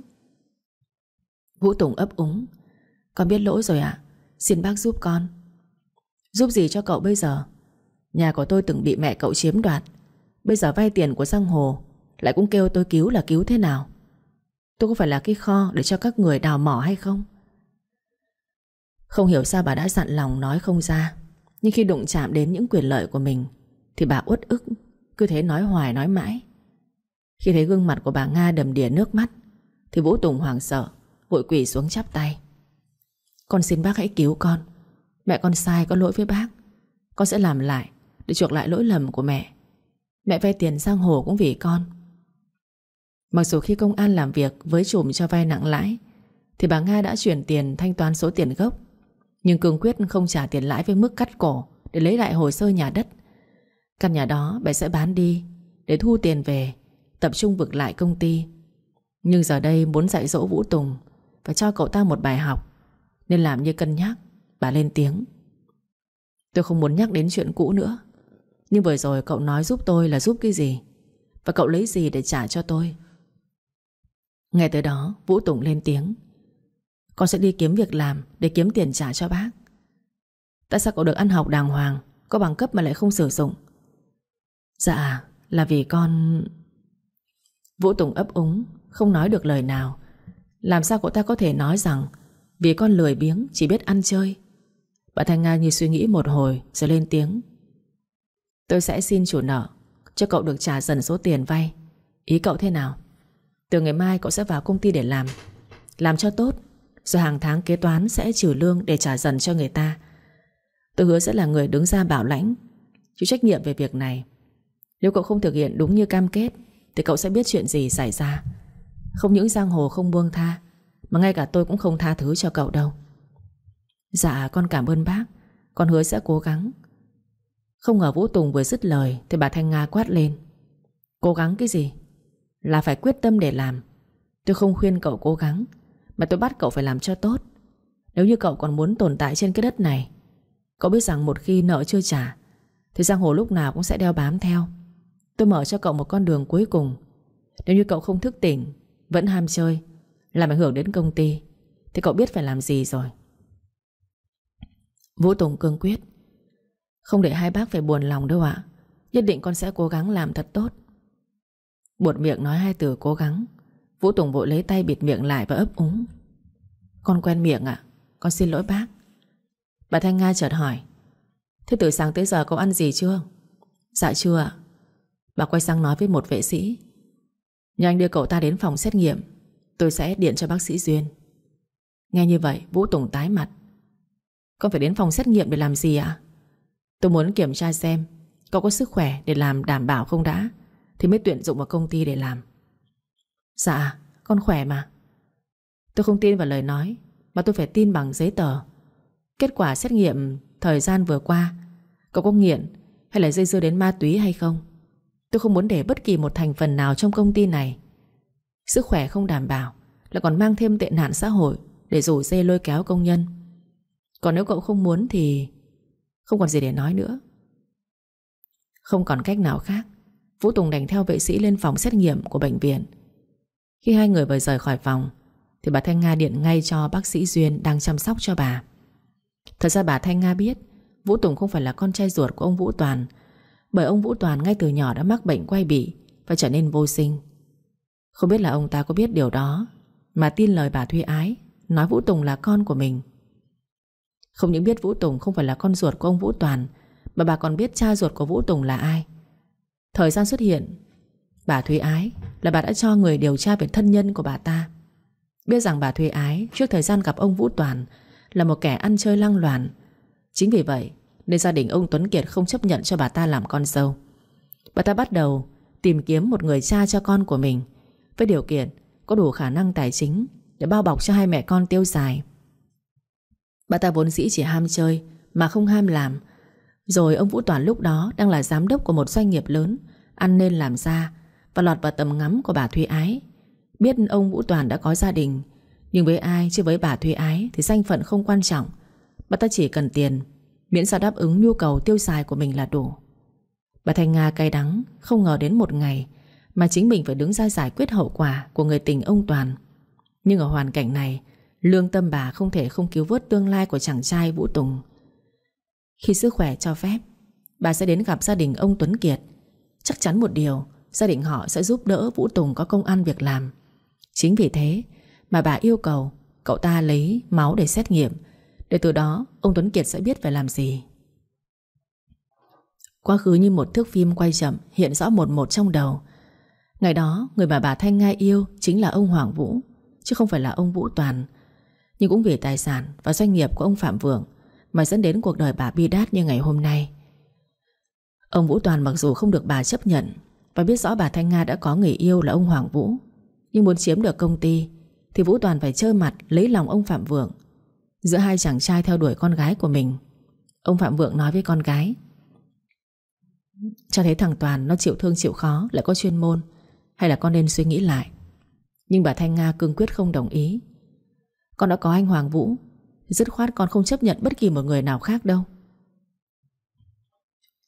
Speaker 1: Vũ Tùng ấp úng. Con biết lỗi rồi ạ, xin bác giúp con. Giúp gì cho cậu bây giờ? Nhà của tôi từng bị mẹ cậu chiếm đoạt, bây giờ vay tiền của giang hồ lại cũng kêu tôi cứu là cứu thế nào? Tôi có phải là cái kho để cho các người đào mỏ hay không? Không hiểu sao bà đã dặn lòng nói không ra, nhưng khi đụng chạm đến những quyền lợi của mình thì bà uất ức, cứ thế nói hoài nói mãi. Khi thấy gương mặt của bà Nga đầm đìa nước mắt thì Vũ Tùng hoảng sợ, vội quỳ xuống chắp tay. Con xin bác hãy cứu con. Mẹ con sai, có lỗi với bác. Con sẽ làm lại để chuộc lại lỗi lầm của mẹ. Mẹ vay tiền giang hồ cũng vì con. Mặc dù khi công an làm việc với chùm cho vay nặng lãi thì bà Nga đã chuyển tiền thanh toán số tiền gốc, nhưng cương quyết không trả tiền lãi với mức cắt cổ để lấy lại hồ sơ nhà đất. Căn nhà đó bà sẽ bán đi để thu tiền về, tập trung vực lại công ty. Nhưng giờ đây muốn dạy dỗ Vũ Tùng và cho cậu ta một bài học, nên làm như cân nhắc, bà lên tiếng. Tôi không muốn nhắc đến chuyện cũ nữa. Nhưng vừa rồi cậu nói giúp tôi là giúp cái gì? Và cậu lấy gì để trả cho tôi? Nghe tới đó Vũ Tùng lên tiếng: Con sẽ đi kiếm việc làm để kiếm tiền trả cho bác. Tại sao cậu được ăn học đàng hoàng, có bằng cấp mà lại không sử dụng? Dạ là vì con... Vũ Tùng ấp úng, không nói được lời nào. Làm sao cậu ta có thể nói rằng vì con lười biếng, chỉ biết ăn chơi? Bà Thanh Nga như suy nghĩ một hồi rồi lên tiếng: Tôi sẽ xin chủ nợ cho cậu được trả dần số tiền vay. Ý cậu thế nào? Từ ngày mai cậu sẽ vào công ty để làm, làm cho tốt, rồi hàng tháng kế toán sẽ trừ lương để trả dần cho người ta. Tôi hứa sẽ là người đứng ra bảo lãnh, chịu trách nhiệm về việc này. Nếu cậu không thực hiện đúng như cam kết thì cậu sẽ biết chuyện gì xảy ra. Không những giang hồ không buông tha, mà ngay cả tôi cũng không tha thứ cho cậu đâu. Dạ con cảm ơn bác, con hứa sẽ cố gắng. Không ngờ Vũ Tùng vừa dứt lời thì bà Thanh Nga quát lên: Cố gắng cái gì? Là phải quyết tâm để làm. Tôi không khuyên cậu cố gắng, mà tôi bắt cậu phải làm cho tốt. Nếu như cậu còn muốn tồn tại trên cái đất này, cậu biết rằng một khi nợ chưa trả thì giang hồ lúc nào cũng sẽ đeo bám theo. Tôi mở cho cậu một con đường cuối cùng. Nếu như cậu không thức tỉnh, vẫn ham chơi, làm ảnh hưởng đến công ty, thì cậu biết phải làm gì rồi. Vũ Tùng cương quyết: Không để hai bác phải buồn lòng đâu ạ. Nhất định con sẽ cố gắng làm thật tốt. Buột miệng nói hai từ cố gắng, Vũ Tùng vội lấy tay bịt miệng lại và ấp úng: Con quen miệng ạ, con xin lỗi bác. Bà Thanh Nga chợt hỏi: Thế từ sáng tới giờ cậu ăn gì chưa? Dạ chưa ạ. Bà quay sang nói với một vệ sĩ: Nhờ anh đưa cậu ta đến phòng xét nghiệm, tôi sẽ điện cho bác sĩ Duyên. Nghe như vậy Vũ Tùng tái mặt: Con phải đến phòng xét nghiệm để làm gì ạ? Tôi muốn kiểm tra xem cậu có sức khỏe để làm đảm bảo không đã, thì mới tuyển dụng vào công ty để làm. Dạ con khỏe mà. Tôi không tin vào lời nói, mà tôi phải tin bằng giấy tờ. Kết quả xét nghiệm thời gian vừa qua, cậu có nghiện hay là dây dưa đến ma túy hay không? Tôi không muốn để bất kỳ một thành phần nào trong công ty này. Sức khỏe không đảm bảo, lại còn mang thêm tệ nạn xã hội để rủ dê lôi kéo công nhân. Còn nếu cậu không muốn thì không còn gì để nói nữa. Không còn cách nào khác, Vũ Tùng đành theo vệ sĩ lên phòng xét nghiệm của bệnh viện. Khi hai người vừa rời khỏi phòng thì bà Thanh Nga điện ngay cho bác sĩ Duyên đang chăm sóc cho bà. Thật ra bà Thanh Nga biết Vũ Tùng không phải là con trai ruột của ông Vũ Toàn, bởi ông Vũ Toàn ngay từ nhỏ đã mắc bệnh quai bị và trở nên vô sinh. Không biết là ông ta có biết điều đó mà tin lời bà Thúy Ái nói Vũ Tùng là con của mình. Không những biết Vũ Tùng không phải là con ruột của ông Vũ Toàn, mà bà còn biết cha ruột của Vũ Tùng là ai. Thời gian xuất hiện bà Thúy Ái là bà đã cho người điều tra về thân nhân của bà ta. Biết rằng bà Thúy Ái trước thời gian gặp ông Vũ Toàn là một kẻ ăn chơi lăng loàn. Chính vì vậy nên gia đình ông Tuấn Kiệt không chấp nhận cho bà ta làm con dâu. Bà ta bắt đầu tìm kiếm một người cha cho con của mình, với điều kiện có đủ khả năng tài chính để bao bọc cho hai mẹ con tiêu xài. Bà ta vốn dĩ chỉ ham chơi mà không ham làm. Rồi ông Vũ Toàn lúc đó đang là giám đốc của một doanh nghiệp lớn, ăn nên làm ra, và lọt vào tầm ngắm của bà Thúy Ái. Biết ông Vũ Toàn đã có gia đình, nhưng với ai chứ với bà Thúy Ái thì danh phận không quan trọng. Bà ta chỉ cần tiền, miễn sao đáp ứng nhu cầu tiêu xài của mình là đủ. Bà Thanh Nga cay đắng, không ngờ đến một ngày mà chính mình phải đứng ra giải quyết hậu quả của người tình ông Toàn. Nhưng ở hoàn cảnh này, lương tâm bà không thể không cứu vớt tương lai của chàng trai Vũ Tùng. Khi sức khỏe cho phép, bà sẽ đến gặp gia đình ông Tuấn Kiệt. Chắc chắn một điều, gia đình họ sẽ giúp đỡ Vũ Tùng có công ăn việc làm. Chính vì thế mà bà yêu cầu cậu ta lấy máu để xét nghiệm, để từ đó ông Tuấn Kiệt sẽ biết phải làm gì. Quá khứ như một thước phim quay chậm hiện rõ một một trong đầu. Ngày đó người mà bà Thanh Nga yêu chính là ông Hoàng Vũ, chứ không phải là ông Vũ Toàn. Nhưng cũng vì tài sản và doanh nghiệp của ông Phạm Vượng mà dẫn đến cuộc đời bà bi đát như ngày hôm nay. Ông Vũ Toàn mặc dù không được bà chấp nhận và biết rõ bà Thanh Nga đã có người yêu là ông Hoàng Vũ, nhưng muốn chiếm được công ty thì Vũ Toàn phải trơ mặt lấy lòng ông Phạm Vượng. Giữa hai chàng trai theo đuổi con gái của mình, ông Phạm Vượng nói với con gái: cho thấy thằng Toàn nó chịu thương chịu khó, lại có chuyên môn, hay là con nên suy nghĩ lại. Nhưng bà Thanh Nga cương quyết không đồng ý. Con đã có anh Hoàng Vũ, dứt khoát con không chấp nhận bất kỳ một người nào khác đâu.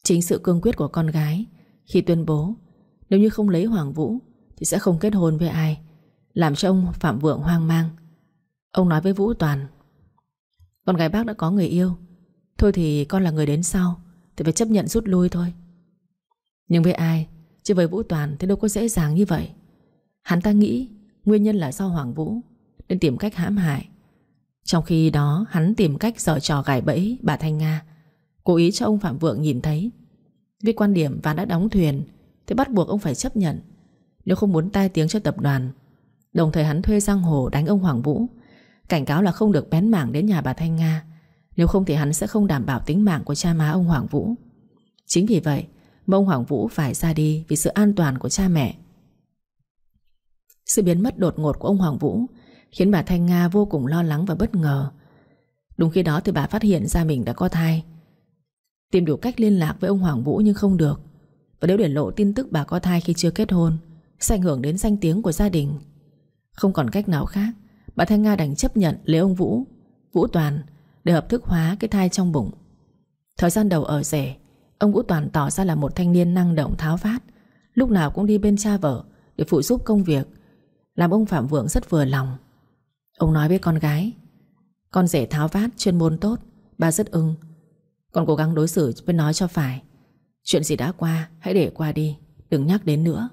Speaker 1: Chính sự cương quyết của con gái khi tuyên bố nếu như không lấy Hoàng Vũ thì sẽ không kết hôn với ai, làm cho ông Phạm Vượng hoang mang. Ông nói với Vũ Toàn: con gái bác đã có người yêu, thôi thì con là người đến sau thì phải chấp nhận rút lui thôi. Nhưng với ai, chứ với Vũ Toàn thì đâu có dễ dàng như vậy. Hắn ta nghĩ nguyên nhân là do Hoàng Vũ nên tìm cách hãm hại. Trong khi đó hắn tìm cách giở trò gài bẫy bà Thanh Nga, cố ý cho ông Phạm Vượng nhìn thấy. Vì quan điểm ván đã đóng thuyền thì bắt buộc ông phải chấp nhận, nếu không muốn tai tiếng cho tập đoàn. Đồng thời hắn thuê giang hồ đánh ông Hoàng Vũ, cảnh cáo là không được bén mảng đến nhà bà Thanh Nga, nếu không thì hắn sẽ không đảm bảo tính mạng của cha má ông Hoàng Vũ. Chính vì vậy mà ông Hoàng Vũ phải ra đi vì sự an toàn của cha mẹ. Sự biến mất đột ngột của ông Hoàng Vũ khiến bà Thanh Nga vô cùng lo lắng và bất ngờ. Đúng khi đó thì bà phát hiện ra mình đã có thai. Tìm đủ cách liên lạc với ông Hoàng Vũ nhưng không được. Và nếu để lộ tin tức bà có thai khi chưa kết hôn sẽ ảnh hưởng đến danh tiếng của gia đình. Không còn cách nào khác, bà Thanh Nga đành chấp nhận lấy ông Vũ Vũ Toàn để hợp thức hóa cái thai trong bụng. Thời gian đầu ở rể, ông Vũ Toàn tỏ ra là một thanh niên năng động tháo vát, lúc nào cũng đi bên cha vợ để phụ giúp công việc, làm ông Phạm Vượng rất vừa lòng. Ông nói với con gái: con rể tháo vát, chuyên môn tốt, ba rất ưng. Con cố gắng đối xử với nó cho phải. Chuyện gì đã qua hãy để qua đi, đừng nhắc đến nữa.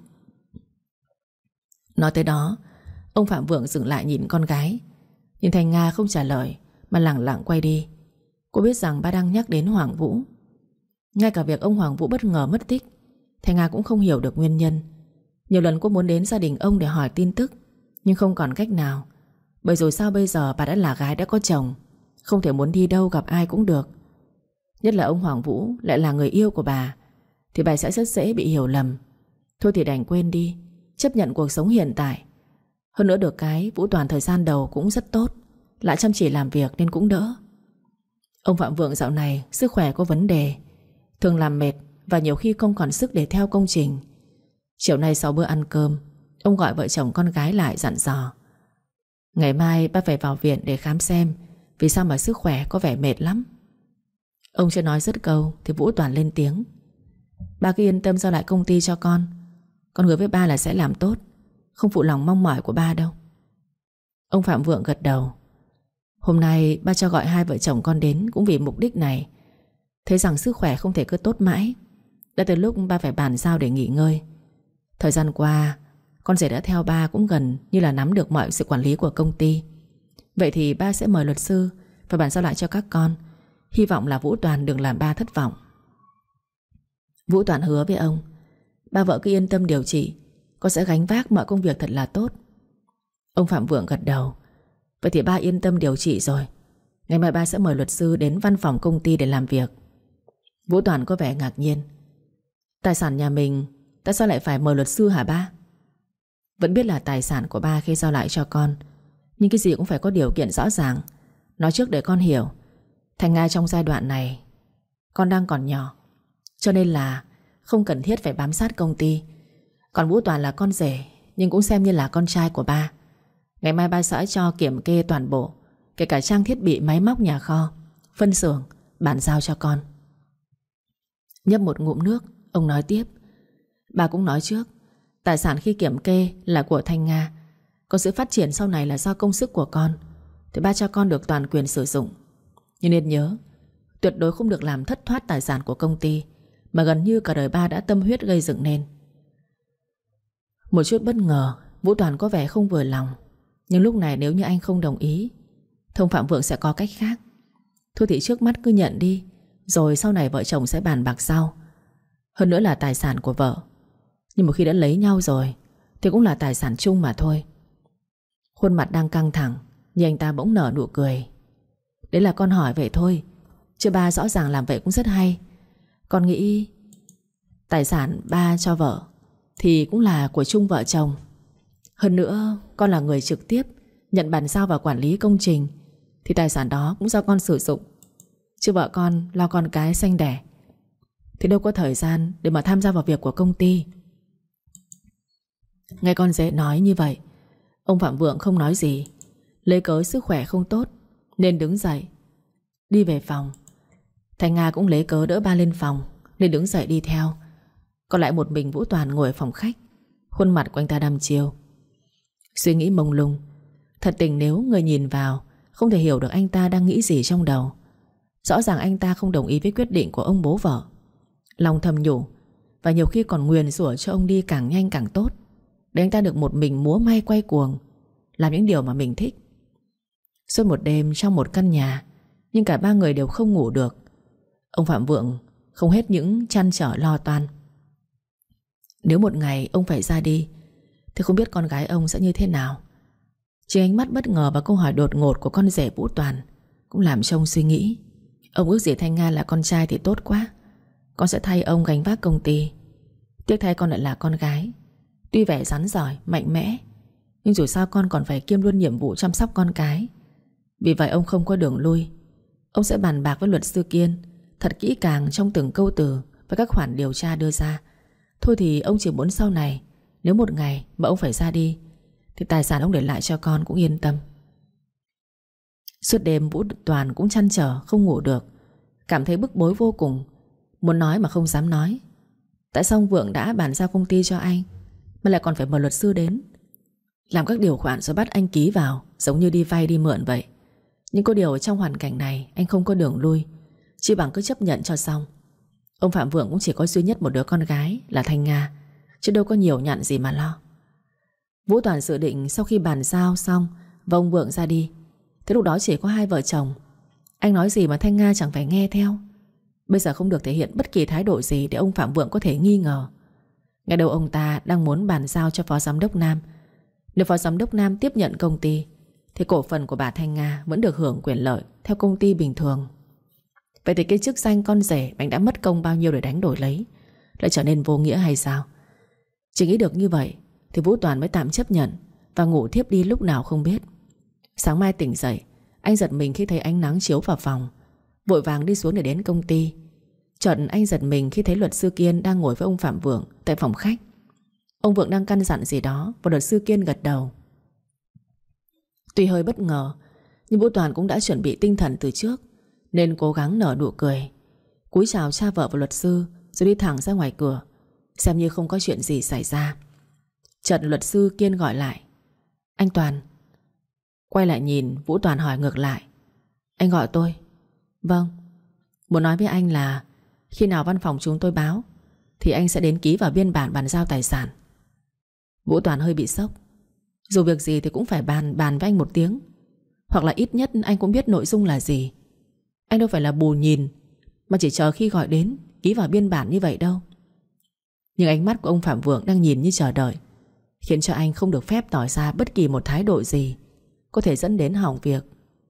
Speaker 1: Nói tới đó, ông Phạm Vượng dừng lại nhìn con gái. Nhưng Thanh Nga không trả lời mà lẳng lặng quay đi. Cô biết rằng ba đang nhắc đến Hoàng Vũ. Ngay cả việc ông Hoàng Vũ bất ngờ mất tích, Thanh Nga cũng không hiểu được nguyên nhân. Nhiều lần cô muốn đến gia đình ông để hỏi tin tức, nhưng không còn cách nào. Bởi rồi sao bây giờ bà đã là gái đã có chồng, không thể muốn đi đâu gặp ai cũng được. Nhất là ông Hoàng Vũ lại là người yêu của bà, thì bà sẽ rất dễ bị hiểu lầm. Thôi thì đành quên đi, chấp nhận cuộc sống hiện tại. Hơn nữa được cái Vũ Toàn thời gian đầu cũng rất tốt, lại chăm chỉ làm việc nên cũng đỡ. Ông Phạm Vượng dạo này sức khỏe có vấn đề, thường làm mệt và nhiều khi không còn sức để theo công trình. Chiều nay sau bữa ăn cơm, ông gọi vợ chồng con gái lại dặn dò: ngày mai ba phải vào viện để khám xem vì sao mà sức khỏe có vẻ mệt lắm. Ông chưa nói dứt câu thì Vũ Toàn lên tiếng: ba cứ yên tâm giao lại công ty cho con. Con hứa với ba là sẽ làm tốt, không phụ lòng mong mỏi của ba đâu. Ông Phạm Vượng gật đầu. Hôm nay ba cho gọi hai vợ chồng con đến cũng vì mục đích này. Thấy rằng sức khỏe không thể cứ tốt mãi, đã từ lúc ba phải bàn giao để nghỉ ngơi. Thời gian qua con rể đã theo ba cũng gần như là nắm được mọi sự quản lý của công ty. Vậy thì ba sẽ mời luật sư và bàn giao lại cho các con. Hy vọng là Vũ Toàn đừng làm ba thất vọng. Vũ Toàn hứa với ông: ba vợ cứ yên tâm điều trị, con sẽ gánh vác mọi công việc thật là tốt. Ông Phạm Vượng gật đầu. Vậy thì ba yên tâm điều trị rồi. Ngày mai ba sẽ mời luật sư đến văn phòng công ty để làm việc. Vũ Toàn có vẻ ngạc nhiên: tài sản nhà mình tại sao lại phải mời luật sư hả ba? Vẫn biết là tài sản của ba khi giao lại cho con, nhưng cái gì cũng phải có điều kiện rõ ràng. Nói trước để con hiểu. Thành Nga trong giai đoạn này con đang còn nhỏ, cho nên là không cần thiết phải bám sát công ty. Còn Vũ Toàn là con rể, nhưng cũng xem như là con trai của ba. Ngày mai ba sẽ cho kiểm kê toàn bộ, kể cả trang thiết bị máy móc nhà kho, phân xưởng, bàn giao cho con. Nhấp một ngụm nước, ông nói tiếp: ba cũng nói trước, tài sản khi kiểm kê là của Thanh Nga, còn sự phát triển sau này là do công sức của con, thì ba cho con được toàn quyền sử dụng. Nhưng nên nhớ, tuyệt đối không được làm thất thoát tài sản của công ty mà gần như cả đời ba đã tâm huyết gây dựng nên. Một chút bất ngờ, Vũ Toàn có vẻ không vừa lòng. Nhưng lúc này nếu như anh không đồng ý, Thông Phạm Vượng sẽ có cách khác. Thôi thì trước mắt cứ nhận đi, rồi sau này vợ chồng sẽ bàn bạc sau. Hơn nữa là tài sản của vợ, nhưng một khi đã lấy nhau rồi thì cũng là tài sản chung mà thôi. Khuôn mặt đang căng thẳng, nhưng anh ta bỗng nở nụ cười. Đấy là con hỏi vậy thôi, chứ ba rõ ràng làm vậy cũng rất hay. Con nghĩ tài sản ba cho vợ thì cũng là của chung vợ chồng. Hơn nữa con là người trực tiếp nhận bàn giao và quản lý công trình, thì tài sản đó cũng do con sử dụng. Chứ vợ con lo con cái sanh đẻ thì đâu có thời gian để mà tham gia vào việc của công ty. Nghe con rể nói như vậy, ông Phạm Vượng không nói gì, lấy cớ sức khỏe không tốt nên đứng dậy đi về phòng. Thanh Nga cũng lấy cớ đỡ ba lên phòng, nên đứng dậy đi theo. Còn lại một mình Vũ Toàn ngồi ở phòng khách, khuôn mặt của anh ta đăm chiêu, suy nghĩ mông lung. Thật tình nếu người nhìn vào không thể hiểu được anh ta đang nghĩ gì trong đầu. Rõ ràng anh ta không đồng ý với quyết định của ông bố vợ. Lòng thầm nhủ, và nhiều khi còn nguyền rủa cho ông đi càng nhanh càng tốt, để anh ta được một mình múa may quay cuồng, làm những điều mà mình thích. Suốt một đêm trong một căn nhà, nhưng cả ba người đều không ngủ được. Ông Phạm Vượng không hết những trăn trở lo toan. Nếu một ngày ông phải ra đi thì không biết con gái ông sẽ như thế nào. Chỉ ánh mắt bất ngờ và câu hỏi đột ngột của con rể Vũ Toàn cũng làm cho ông suy nghĩ. Ông ước gì Thanh Nga là con trai thì tốt quá. Con sẽ thay ông gánh vác công ty. Tiếc thay con lại là con gái. Tuy vẻ rắn giỏi, mạnh mẽ, nhưng dù sao con còn phải kiêm luôn nhiệm vụ chăm sóc con cái. Vì vậy ông không có đường lui. Ông sẽ bàn bạc với luật sư Kiên thật kỹ càng trong từng câu từ và các khoản điều tra đưa ra. Thôi thì ông chỉ muốn sau này, nếu một ngày mà ông phải ra đi, thì tài sản ông để lại cho con cũng yên tâm. Suốt đêm Vũ Toàn cũng trăn trở không ngủ được, cảm thấy bức bối vô cùng, muốn nói mà không dám nói. Tại sao ông Vượng đã bàn giao công ty cho anh mà lại còn phải mời luật sư đến, làm các điều khoản rồi bắt anh ký vào, giống như đi vay đi mượn vậy. Nhưng có điều trong hoàn cảnh này anh không có đường lui, chỉ bằng cứ chấp nhận cho xong. Ông Phạm Vượng cũng chỉ có duy nhất một đứa con gái là Thanh Nga, chứ đâu có nhiều nhặn gì mà lo. Vũ Toàn dự định sau khi bàn giao xong và ông Vượng ra đi, thế lúc đó chỉ có hai vợ chồng. Anh nói gì mà Thanh Nga chẳng phải nghe theo. Bây giờ không được thể hiện bất kỳ thái độ gì để ông Phạm Vượng có thể nghi ngờ. Ngay đầu ông ta đang muốn bàn giao cho Phó Giám đốc Nam. Nếu Phó Giám đốc Nam tiếp nhận công ty thì cổ phần của bà Thanh Nga vẫn được hưởng quyền lợi theo công ty bình thường. Vậy thì cái chức danh con rể anh đã mất công bao nhiêu để đánh đổi lấy lại trở nên vô nghĩa hay sao? Chỉ nghĩ được như vậy thì Vũ Toàn mới tạm chấp nhận và ngủ thiếp đi lúc nào không biết. Sáng mai tỉnh dậy, anh giật mình khi thấy ánh nắng chiếu vào phòng, vội vàng đi xuống để đến công ty. Chợt anh giật mình khi thấy luật sư Kiên đang ngồi với ông Phạm Vượng tại phòng khách. Ông Vượng đang căn dặn gì đó và luật sư Kiên gật đầu. Tuy hơi bất ngờ, nhưng Vũ Toàn cũng đã chuẩn bị tinh thần từ trước, nên cố gắng nở nụ cười, cúi chào cha vợ và luật sư, rồi đi thẳng ra ngoài cửa, xem như không có chuyện gì xảy ra. Chợt luật sư Kiên gọi lại: "Anh Toàn." Quay lại nhìn, Vũ Toàn hỏi ngược lại: "Anh gọi tôi?" "Vâng, muốn nói với anh là khi nào văn phòng chúng tôi báo thì anh sẽ đến ký vào biên bản bàn giao tài sản." Vũ Toàn hơi bị sốc. Dù việc gì thì cũng phải bàn bàn với anh một tiếng, hoặc là ít nhất anh cũng biết nội dung là gì. Anh đâu phải là bù nhìn mà chỉ chờ khi gọi đến ký vào biên bản như vậy đâu. Nhưng ánh mắt của ông Phạm Vượng đang nhìn như chờ đợi, khiến cho anh không được phép tỏ ra bất kỳ một thái độ gì có thể dẫn đến hỏng việc.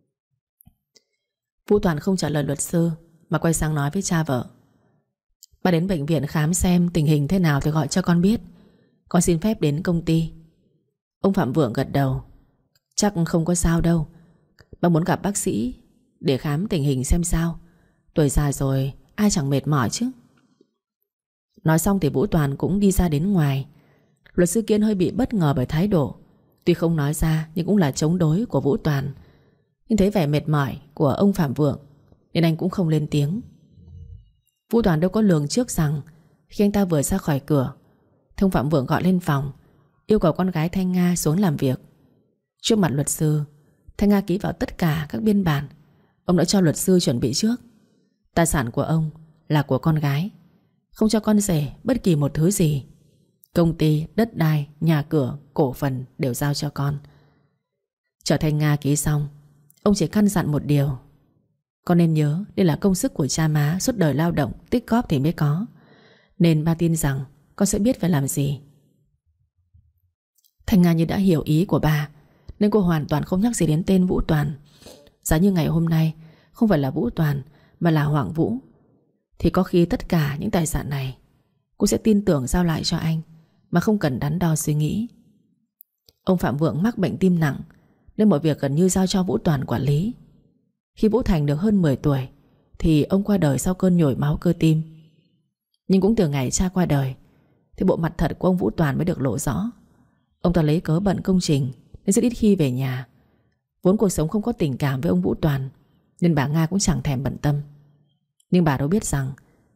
Speaker 1: Vũ Toàn không trả lời luật sư mà quay sang nói với cha vợ: "Bà đến bệnh viện khám xem tình hình thế nào thì gọi cho con biết. Con xin phép đến công ty." Ông Phạm Vượng gật đầu: "Chắc không có sao đâu. Bà muốn gặp bác sĩ để khám tình hình xem sao. Tuổi già rồi ai chẳng mệt mỏi chứ." Nói xong thì Vũ Toàn cũng đi ra đến ngoài. Luật sư Kiên hơi bị bất ngờ bởi thái độ, tuy không nói ra nhưng cũng là chống đối của Vũ Toàn. Nhưng thấy vẻ mệt mỏi của ông Phạm Vượng nên anh cũng không lên tiếng. Vũ Toàn đâu có lường trước rằng khi anh ta vừa ra khỏi cửa, ông Phạm Vượng gọi lên phòng, yêu cầu con gái Thanh Nga xuống làm việc. Trước mặt luật sư, Thanh Nga ký vào tất cả các biên bản ông đã cho luật sư chuẩn bị trước. Tài sản của ông là của con gái, không cho con rể bất kỳ một thứ gì. Công ty, đất đai, nhà cửa, cổ phần đều giao cho con. Chờ Thanh Nga ký xong, ông chỉ căn dặn một điều: "Con nên nhớ đây là công sức của cha má suốt đời lao động tích góp thì mới có, nên ba tin rằng con sẽ biết phải làm gì." Thanh Nga như đã hiểu ý của bà, nên cô hoàn toàn không nhắc gì đến tên Vũ Toàn. Giá như ngày hôm nay không phải là Vũ Toàn mà là Hoàng Vũ, thì có khi tất cả những tài sản này cô sẽ tin tưởng giao lại cho anh mà không cần đắn đo suy nghĩ. Ông Phạm Vượng mắc bệnh tim nặng nên mọi việc gần như giao cho Vũ Toàn quản lý. Khi Vũ Thành được hơn mười tuổi thì ông qua đời sau cơn nhồi máu cơ tim. Nhưng cũng từ ngày cha qua đời thì bộ mặt thật của ông Vũ Toàn mới được lộ rõ. Ông ta lấy cớ bận công trình nên rất ít khi về nhà. Vốn cuộc sống không có tình cảm với ông Vũ Toàn nên bà Nga cũng chẳng thèm bận tâm. Nhưng bà đâu biết rằng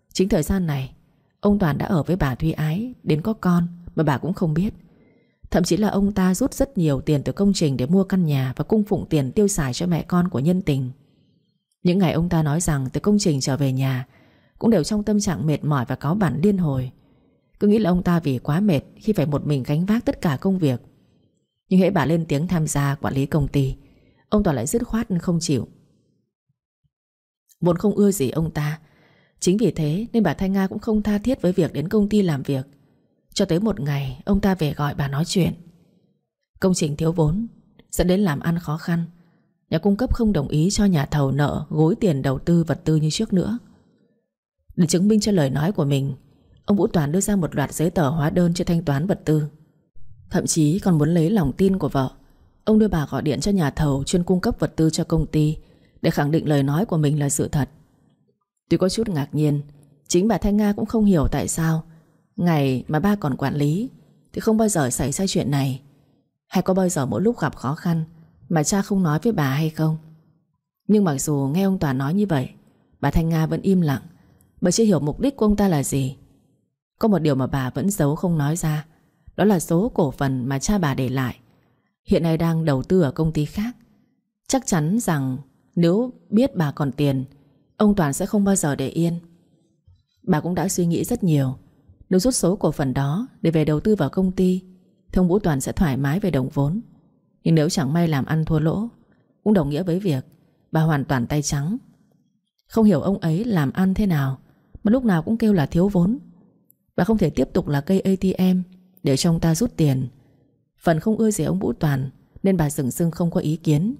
Speaker 1: Chính thời gian này ông Toàn đã ở với bà Thúy Ái đến có con mà bà cũng không biết. Thậm chí là ông ta rút rất nhiều tiền từ công trình để mua căn nhà và cung phụng tiền tiêu xài cho mẹ con của nhân tình. Những ngày ông ta nói rằng từ công trình trở về nhà cũng đều trong tâm trạng mệt mỏi và cáu bẳn liên hồi. Cứ nghĩ là ông ta vì quá mệt khi phải một mình gánh vác tất cả công việc. Nhưng hễ bà lên tiếng tham gia quản lý công ty, ông Toàn lại dứt khoát không chịu. Vốn không ưa gì ông ta. Chính vì thế nên bà Thanh Nga cũng không tha thiết với việc đến công ty làm việc. Cho tới một ngày ông ta về gọi bà nói chuyện. Công trình thiếu vốn dẫn đến làm ăn khó khăn. Nhà cung cấp không đồng ý cho nhà thầu nợ gối tiền đầu tư vật tư như trước nữa. Để chứng minh cho lời nói của mình, ông Vũ Toàn đưa ra một loạt giấy tờ hóa đơn chưa thanh toán vật tư. Thậm chí còn muốn lấy lòng tin của vợ, ông đưa bà gọi điện cho nhà thầu chuyên cung cấp vật tư cho công ty để khẳng định lời nói của mình là sự thật. Tuy có chút ngạc nhiên, chính bà Thanh Nga cũng không hiểu tại sao ngày mà ba còn quản lý thì không bao giờ xảy ra chuyện này. Hay có bao giờ mỗi lúc gặp khó khăn mà cha không nói với bà hay không? Nhưng mặc dù nghe ông Toàn nói như vậy, bà Thanh Nga vẫn im lặng, bởi chưa hiểu mục đích của ông ta là gì. Có một điều mà bà vẫn giấu không nói ra, đó là số cổ phần mà cha bà để lại hiện nay đang đầu tư ở công ty khác. Chắc chắn rằng nếu biết bà còn tiền, ông Toàn sẽ không bao giờ để yên. Bà cũng đã suy nghĩ rất nhiều. Nếu rút số cổ phần đó để về đầu tư vào công ty thì ông Vũ Toàn sẽ thoải mái về đồng vốn. Nhưng nếu chẳng may làm ăn thua lỗ, cũng đồng nghĩa với việc bà hoàn toàn tay trắng. Không hiểu ông ấy làm ăn thế nào mà lúc nào cũng kêu là thiếu vốn. Bà không thể tiếp tục là cây a tê em để cho ông ta rút tiền. Phần không ưa gì ông Vũ Toàn nên bà sừng sưng không có ý kiến.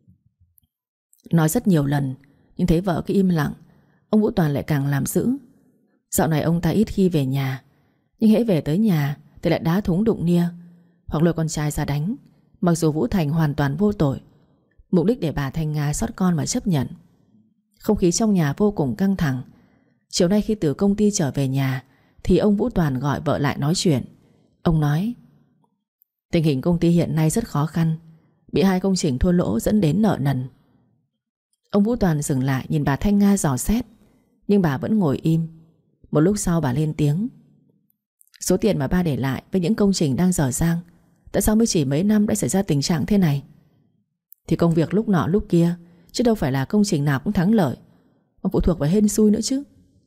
Speaker 1: Nói rất nhiều lần, nhưng thấy vợ cứ im lặng, ông Vũ Toàn lại càng làm dữ. Dạo này ông ta ít khi về nhà, nhưng hễ về tới nhà thì lại đá thúng đụng nia hoặc lôi con trai ra đánh. Mặc dù Vũ Thành hoàn toàn vô tội, mục đích để bà Thanh Nga xót con mà chấp nhận. Không khí trong nhà vô cùng căng thẳng. Chiều nay khi từ công ty trở về nhà thì ông Vũ Toàn gọi vợ lại nói chuyện. Ông nói: tình hình công ty hiện nay rất khó khăn, bị hai công trình thua lỗ dẫn đến nợ nần. Ông Vũ Toàn dừng lại nhìn bà Thanh Nga dò xét, nhưng bà vẫn ngồi im. Một lúc sau bà lên tiếng: số tiền mà ba để lại với những công trình đang dở dang, tại sao mới chỉ mấy năm đã xảy ra tình trạng thế này? Thì công việc lúc nọ lúc kia, chứ đâu phải là công trình nào cũng thắng lợi, mà phụ thuộc vào hên xui nữa chứ.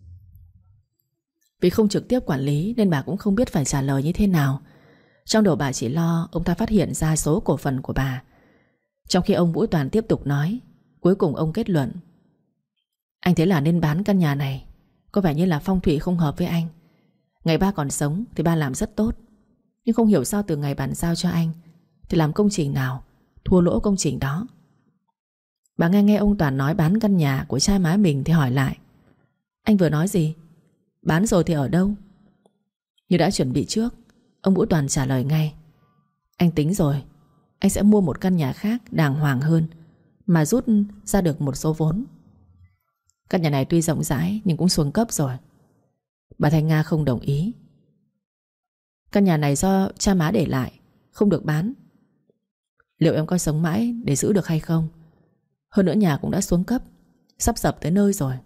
Speaker 1: Vì không trực tiếp quản lý nên bà cũng không biết phải trả lời như thế nào. Trong đầu bà chỉ lo ông ta phát hiện ra số cổ phần của bà. Trong khi ông Vũ Toàn tiếp tục nói, cuối cùng ông kết luận: anh thấy là nên bán căn nhà này. Có vẻ như là phong thủy không hợp với anh. Ngày ba còn sống thì ba làm rất tốt, nhưng không hiểu sao từ ngày bàn giao cho anh thì làm công trình nào thua lỗ công trình đó. Bà nghe nghe ông Toàn nói bán căn nhà của cha má mình thì hỏi lại: anh vừa nói gì? Bán rồi thì ở đâu? Như đã chuẩn bị trước, ông Vũ Toàn trả lời ngay: anh tính rồi, anh sẽ mua một căn nhà khác đàng hoàng hơn, mà rút ra được một số vốn. Căn nhà này tuy rộng rãi nhưng cũng xuống cấp rồi. Bà Thanh Nga không đồng ý. Căn nhà này do cha má để lại, không được bán. Liệu em có sống mãi để giữ được hay không? Hơn nữa nhà cũng đã xuống cấp, sắp sập tới nơi rồi.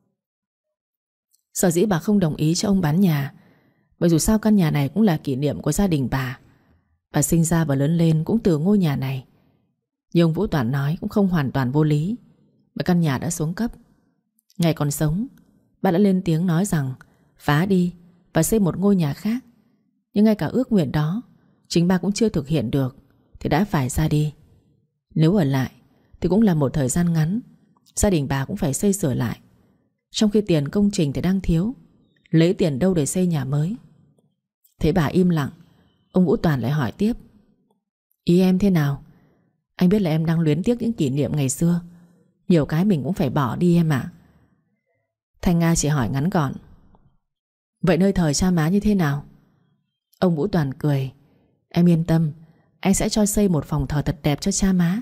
Speaker 1: Sở dĩ bà không đồng ý cho ông bán nhà bởi dù sao căn nhà này cũng là kỷ niệm của gia đình bà. Bà sinh ra và lớn lên cũng từ ngôi nhà này. Nhưng ông Vũ Toàn nói cũng không hoàn toàn vô lý, bởi căn nhà đã xuống cấp. Ngày còn sống, bà đã lên tiếng nói rằng phá đi và xây một ngôi nhà khác. Nhưng ngay cả ước nguyện đó chính bà cũng chưa thực hiện được thì đã phải ra đi. Nếu ở lại thì cũng là một thời gian ngắn, gia đình bà cũng phải xây sửa lại. Trong khi tiền công trình thì đang thiếu, lấy tiền đâu để xây nhà mới? Thấy bà im lặng, ông Vũ Toàn lại hỏi tiếp: ý em thế nào? Anh biết là em đang luyến tiếc những kỷ niệm ngày xưa, nhiều cái mình cũng phải bỏ đi em ạ. Thanh Nga chỉ hỏi ngắn gọn: vậy nơi thờ cha má như thế nào? Ông Vũ Toàn cười: em yên tâm, anh sẽ cho xây một phòng thờ thật đẹp cho cha má.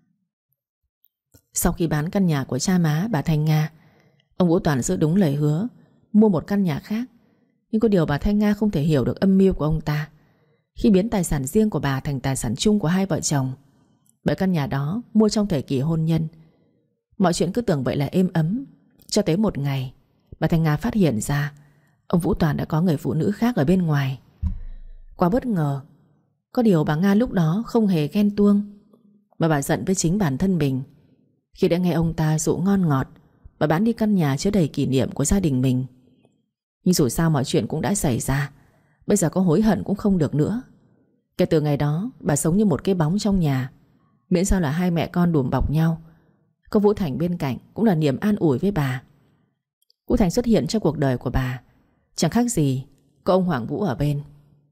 Speaker 1: Sau khi bán căn nhà của cha má bà Thanh Nga, ông Vũ Toàn giữ đúng lời hứa mua một căn nhà khác. Nhưng có điều bà Thanh Nga không thể hiểu được âm mưu của ông ta khi biến tài sản riêng của bà thành tài sản chung của hai vợ chồng. Bởi căn nhà đó mua trong thời kỳ hôn nhân, mọi chuyện cứ tưởng vậy là êm ấm. Cho tới một ngày, bà Thanh Nga phát hiện ra ông Vũ Toàn đã có người phụ nữ khác ở bên ngoài. Quá bất ngờ. Có điều bà Nga lúc đó không hề ghen tuông, mà bà giận với chính bản thân mình khi đã nghe ông ta dụ ngon ngọt bà bán đi căn nhà chứa đầy kỷ niệm của gia đình mình. Nhưng dù sao mọi chuyện cũng đã xảy ra, bây giờ có hối hận cũng không được nữa. Kể từ ngày đó bà sống như một cái bóng trong nhà. Miễn sao là hai mẹ con đùm bọc nhau, có Vũ Thành bên cạnh cũng là niềm an ủi với bà. Vũ Thành xuất hiện trong cuộc đời của bà chẳng khác gì có ông Hoàng Vũ ở bên.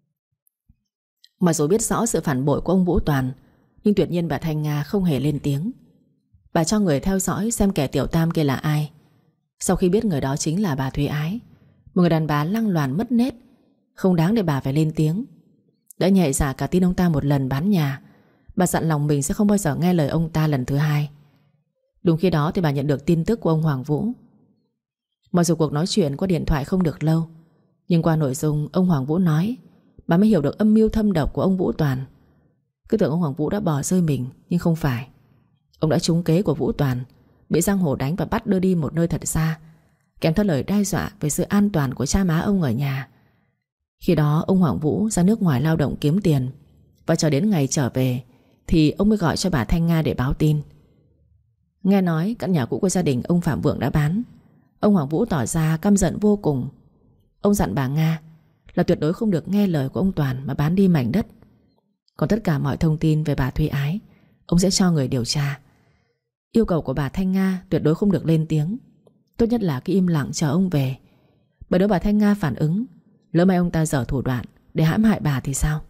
Speaker 1: Mặc dù biết rõ sự phản bội của ông Vũ Toàn, nhưng tuyệt nhiên bà Thanh Nga không hề lên tiếng. Bà cho người theo dõi xem kẻ tiểu tam kia là ai. Sau khi biết người đó chính là bà Thúy Ái, một người đàn bà lăng loàn mất nết, không đáng để bà phải lên tiếng. Đã nhẹ dạ cả tin ông ta một lần bán nhà, bà dặn lòng mình sẽ không bao giờ nghe lời ông ta lần thứ hai. Đúng khi đó thì bà nhận được tin tức của ông Hoàng Vũ. Mặc dù cuộc nói chuyện qua điện thoại không được lâu, nhưng qua nội dung ông Hoàng Vũ nói, bà mới hiểu được âm mưu thâm độc của ông Vũ Toàn. Cứ tưởng ông Hoàng Vũ đã bỏ rơi mình, nhưng không phải. Ông đã trúng kế của Vũ Toàn, bị giang hồ đánh và bắt đưa đi một nơi thật xa, kèm theo lời đe dọa về sự an toàn của cha má ông ở nhà. Khi đó ông Hoàng Vũ ra nước ngoài lao động kiếm tiền, và chờ đến ngày trở về thì ông mới gọi cho bà Thanh Nga để báo tin. Nghe nói căn nhà cũ của gia đình ông Phạm Vượng đã bán, ông Hoàng Vũ tỏ ra căm giận vô cùng. Ông dặn bà Nga là tuyệt đối không được nghe lời của ông Toàn mà bán đi mảnh đất. Còn tất cả mọi thông tin về bà Thúy Ái ông sẽ cho người điều tra. Yêu cầu của bà Thanh Nga tuyệt đối không được lên tiếng, tốt nhất là cứ im lặng chờ ông về. Bởi nếu bà Thanh Nga phản ứng, lỡ may ông ta dở thủ đoạn để hãm hại bà thì sao?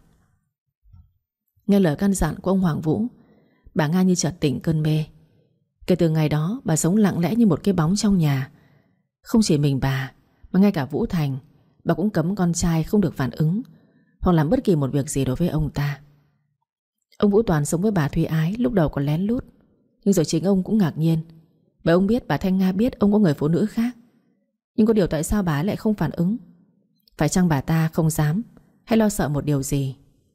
Speaker 1: Nghe lời căn dặn của ông Hoàng Vũ, bà Nga như chợt tỉnh cơn mê. Kể từ ngày đó bà sống lặng lẽ như một cái bóng trong nhà. Không chỉ mình bà, mà ngay cả Vũ Thành, bà cũng cấm con trai không được phản ứng hoặc làm bất kỳ một việc gì đối với ông ta. Ông Vũ Toàn sống với bà Thúy Ái lúc đầu còn lén lút, nhưng rồi chính ông cũng ngạc nhiên, bởi ông biết bà Thanh Nga biết ông có người phụ nữ khác. Nhưng có điều tại sao bà lại không phản ứng? Phải chăng bà ta không dám hay lo sợ một điều gì?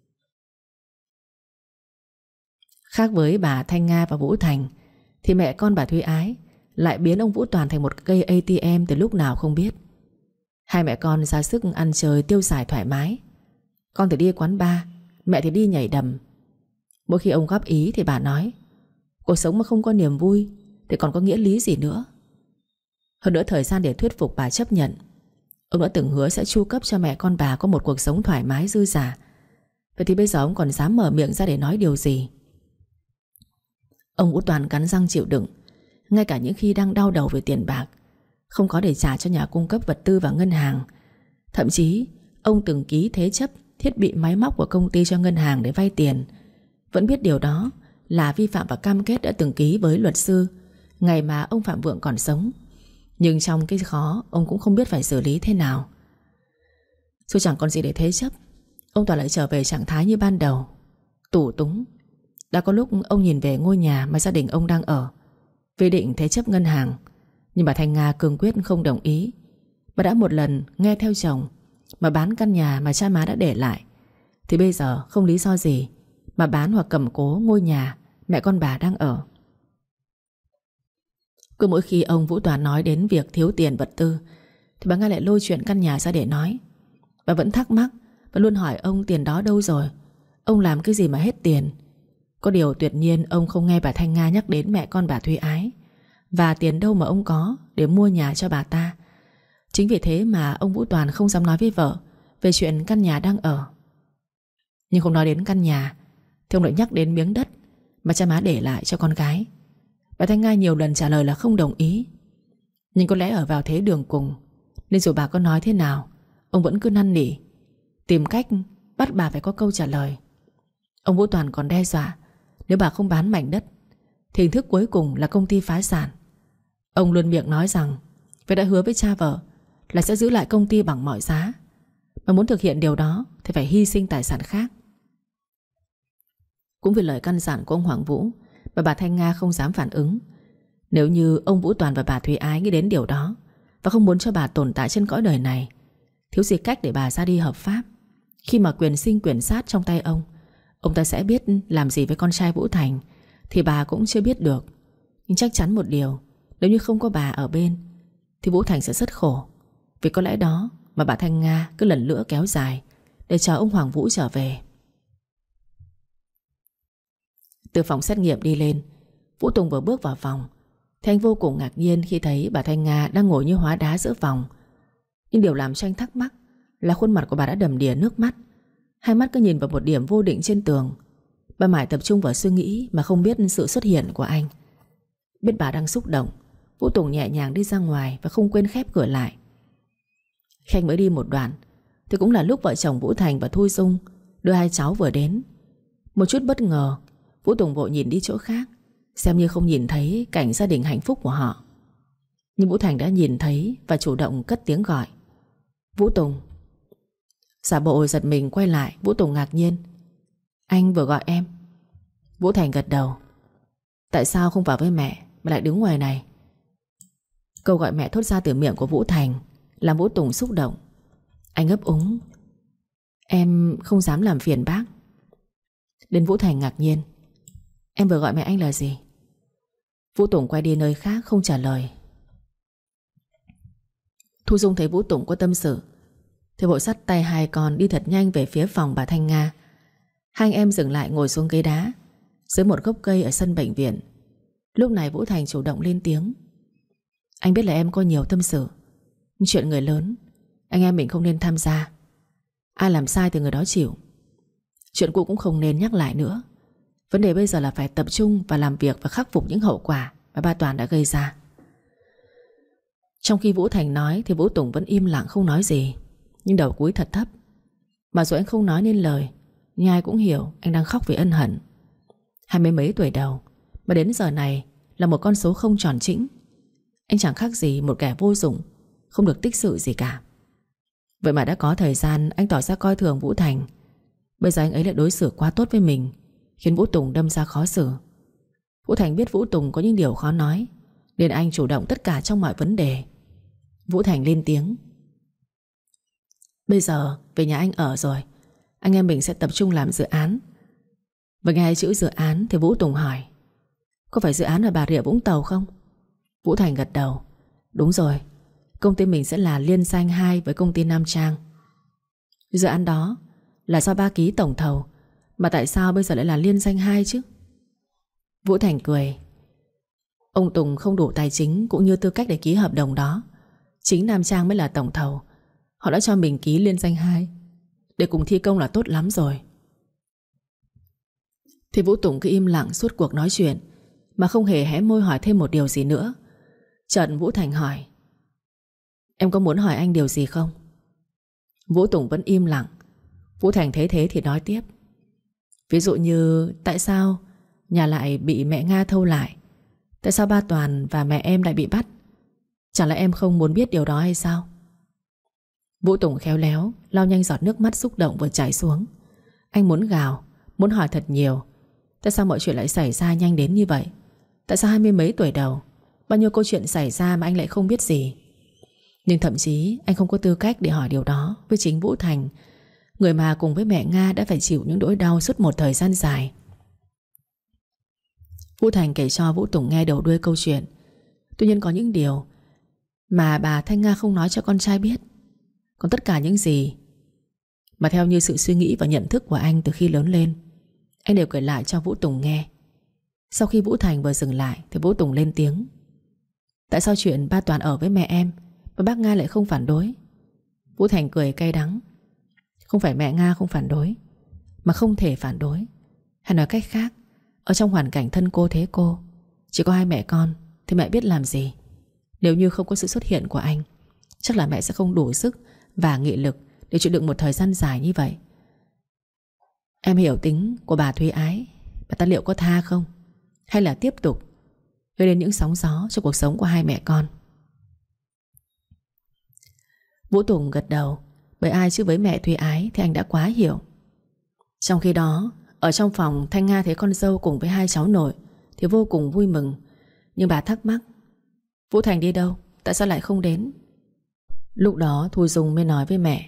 Speaker 1: Khác với bà Thanh Nga và Vũ Thành, thì mẹ con bà Thúy Ái lại biến ông Vũ Toàn thành một cây a tê em từ lúc nào không biết. Hai mẹ con ra sức ăn chơi tiêu xài thoải mái. Con thì đi quán bar, mẹ thì đi nhảy đầm. Mỗi khi ông góp ý thì bà nói, cuộc sống mà không có niềm vui thì còn có nghĩa lý gì nữa. Hơn nữa thời gian để thuyết phục bà chấp nhận, ông đã từng hứa sẽ chu cấp cho mẹ con bà có một cuộc sống thoải mái dư dả. Vậy thì bây giờ ông còn dám mở miệng ra để nói điều gì? Ông Vũ Toàn cắn răng chịu đựng, ngay cả những khi đang đau đầu về tiền bạc, không có để trả cho nhà cung cấp vật tư và ngân hàng. Thậm chí ông từng ký thế chấp thiết bị máy móc của công ty cho ngân hàng để vay tiền. Vẫn biết điều đó là vi phạm và cam kết đã từng ký với luật sư ngày mà ông Phạm Vượng còn sống. Nhưng trong cái khó, ông cũng không biết phải xử lý thế nào. Dù chẳng còn gì để thế chấp, ông Toàn lại trở về trạng thái như ban đầu, tù túng. Đã có lúc ông nhìn về ngôi nhà mà gia đình ông đang ở, vì định thế chấp ngân hàng, nhưng bà Thanh Nga cương quyết không đồng ý. Bà đã một lần nghe theo chồng mà bán căn nhà mà cha má đã để lại, thì bây giờ không lý do gì mà bán hoặc cầm cố ngôi nhà mẹ con bà đang ở. Cứ mỗi khi ông Vũ Toàn nói đến việc thiếu tiền vật tư, thì bà Nga lại lôi chuyện căn nhà ra để nói. Bà vẫn thắc mắc và luôn hỏi ông tiền đó đâu rồi, ông làm cái gì mà hết tiền. Có điều tuyệt nhiên ông không nghe bà Thanh Nga nhắc đến mẹ con bà Thúy Ái và tiền đâu mà ông có để mua nhà cho bà ta. Chính vì thế mà ông Vũ Toàn không dám nói với vợ về chuyện căn nhà đang ở. Nhưng không nói đến căn nhà thì ông lại nhắc đến miếng đất mà cha má để lại cho con gái. Bà Thanh Nga nhiều lần trả lời là không đồng ý. Nhưng có lẽ ở vào thế đường cùng, nên dù bà có nói thế nào, ông vẫn cứ năn nỉ, tìm cách bắt bà phải có câu trả lời. Ông Vũ Toàn còn đe dọa nếu bà không bán mảnh đất thì hình thức cuối cùng là công ty phá sản. Ông luôn miệng nói rằng vì đã hứa với cha vợ là sẽ giữ lại công ty bằng mọi giá, mà muốn thực hiện điều đó thì phải hy sinh tài sản khác. Cũng vì lời căn dặn của ông Hoàng Vũ mà bà Thanh Nga không dám phản ứng. Nếu như ông Vũ Toàn và bà Thúy Ái nghĩ đến điều đó và không muốn cho bà tồn tại trên cõi đời này, thiếu gì cách để bà ra đi hợp pháp. Khi mà quyền sinh quyền sát trong tay ông, ông ta sẽ biết làm gì với con trai Vũ Thành thì bà cũng chưa biết được. Nhưng chắc chắn một điều, nếu như không có bà ở bên thì Vũ Thành sẽ rất khổ. Vì có lẽ đó mà bà Thanh Nga cứ lần lữa kéo dài để chờ ông Hoàng Vũ trở về. Từ phòng xét nghiệm đi lên, Vũ Tùng vừa bước vào phòng thì anh vô cùng ngạc nhiên khi thấy bà Thanh Nga đang ngồi như hóa đá giữa phòng. Nhưng điều làm cho anh thắc mắc là khuôn mặt của bà đã đầm đìa nước mắt. Hai mắt cứ nhìn vào một điểm vô định trên tường. Bà mãi tập trung vào suy nghĩ mà không biết sự xuất hiện của anh. Biết bà đang xúc động, Vũ Tùng nhẹ nhàng đi ra ngoài và không quên khép cửa lại. Khi anh mới đi một đoạn thì cũng là lúc vợ chồng Vũ Thành và Thu Dung đưa hai cháu vừa đến. Một chút bất ngờ, Vũ Tùng vội nhìn đi chỗ khác, xem như không nhìn thấy cảnh gia đình hạnh phúc của họ. Nhưng Vũ Thành đã nhìn thấy và chủ động cất tiếng gọi: Vũ Tùng. Giả bộ giật mình quay lại, Vũ Tùng ngạc nhiên: Anh vừa gọi em? Vũ Thành gật đầu. Tại sao không vào với mẹ mà lại đứng ngoài này? Câu gọi mẹ thốt ra từ miệng của Vũ Thành làm Vũ Tùng xúc động. Anh ấp úng: Em không dám làm phiền bác. Đến Vũ Thành ngạc nhiên: Em vừa gọi mẹ anh là gì? Vũ Tùng quay đi nơi khác không trả lời. Thu Dung thấy Vũ Tùng có tâm sự thì vội dắt tay hai con đi thật nhanh về phía phòng bà Thanh Nga. Hai anh em dừng lại ngồi xuống ghế đá dưới một gốc cây ở sân bệnh viện. Lúc này Vũ Thành chủ động lên tiếng: Anh biết là em có nhiều tâm sự, nhưng chuyện người lớn anh em mình không nên tham gia. Ai làm sai thì người đó chịu. Chuyện cũ cũng không nên nhắc lại nữa. Vấn đề bây giờ là phải tập trung và làm việc và khắc phục những hậu quả mà ba Toàn đã gây ra. Trong khi Vũ Thành nói thì Vũ Tùng vẫn im lặng không nói gì, nhưng đầu cúi thật thấp. Mà dù anh không nói nên lời, nhưng ai cũng hiểu anh đang khóc vì ân hận. Hai mươi mấy tuổi đầu mà đến giờ này là một con số không tròn chỉnh. Anh chẳng khác gì một kẻ vô dụng, không được tích sự gì cả. Vậy mà đã có thời gian anh tỏ ra coi thường Vũ Thành. Bây giờ anh ấy lại đối xử quá tốt với mình, khiến Vũ Tùng đâm ra khó xử. Vũ Thành biết Vũ Tùng có những điều khó nói, nên anh chủ động tất cả trong mọi vấn đề. Vũ Thành lên tiếng: Bây giờ về nhà anh ở rồi, anh em mình sẽ tập trung làm dự án. Và nghe chữ dự án thì Vũ Tùng hỏi: Có phải dự án ở Bà Rịa Vũng Tàu không? Vũ Thành gật đầu: Đúng rồi, công ty mình sẽ là liên danh hai với công ty Nam Trang. Dự án đó là do ba ký tổng thầu, mà tại sao bây giờ lại là liên danh hai chứ? Vũ Thành cười: Ông Tùng không đủ tài chính cũng như tư cách để ký hợp đồng đó. Chính Nam Trang mới là tổng thầu. Họ đã cho mình ký liên danh hai để cùng thi công là tốt lắm rồi. Thì Vũ Tùng cứ im lặng suốt cuộc nói chuyện, mà không hề hé môi hỏi thêm một điều gì nữa. Chợt Vũ Thành hỏi: Em có muốn hỏi anh điều gì không? Vũ Tùng vẫn im lặng. Vũ Thành thấy thế thì nói tiếp: Ví dụ như tại sao nhà lại bị mẹ Nga thâu lại? Tại sao ba Toàn và mẹ em lại bị bắt? Chẳng lẽ em không muốn biết điều đó hay sao? Vũ Tùng khéo léo lau nhanh giọt nước mắt xúc động vừa chảy xuống. Anh muốn gào, muốn hỏi thật nhiều. Tại sao mọi chuyện lại xảy ra nhanh đến như vậy? Tại sao hai mươi mấy tuổi đầu bao nhiêu câu chuyện xảy ra mà anh lại không biết gì? Nhưng thậm chí anh không có tư cách để hỏi điều đó với chính Vũ Thành, người mà cùng với mẹ Nga đã phải chịu những nỗi đau suốt một thời gian dài. Vũ Thành kể cho Vũ Tùng nghe đầu đuôi câu chuyện. Tuy nhiên có những điều mà bà Thanh Nga không nói cho con trai biết. Còn tất cả những gì mà theo như sự suy nghĩ và nhận thức của anh từ khi lớn lên, anh đều kể lại cho Vũ Tùng nghe. Sau khi Vũ Thành vừa dừng lại thì Vũ Tùng lên tiếng: Tại sao chuyện ba Toàn ở với mẹ em mà bác Nga lại không phản đối? Vũ Thành cười cay đắng: Không phải mẹ Nga không phản đối, mà không thể phản đối. Hay nói cách khác, ở trong hoàn cảnh thân cô thế cô, chỉ có hai mẹ con, thì mẹ biết làm gì. Nếu như không có sự xuất hiện của anh, chắc là mẹ sẽ không đủ sức và nghị lực để chịu đựng một thời gian dài như vậy. Em hiểu tính của bà Thúy Ái, bà ta liệu có tha không, hay là tiếp tục gây đến những sóng gió cho cuộc sống của hai mẹ con? Vũ Tùng gật đầu, bởi ai chứ với mẹ Thúy Ái thì anh đã quá hiểu. Trong khi đó, ở trong phòng, Thanh Nga thấy con dâu cùng với hai cháu nội thì vô cùng vui mừng. Nhưng bà thắc mắc: Vũ Thành đi đâu? Tại sao lại không đến? Lúc đó Thu Dung mới nói với mẹ: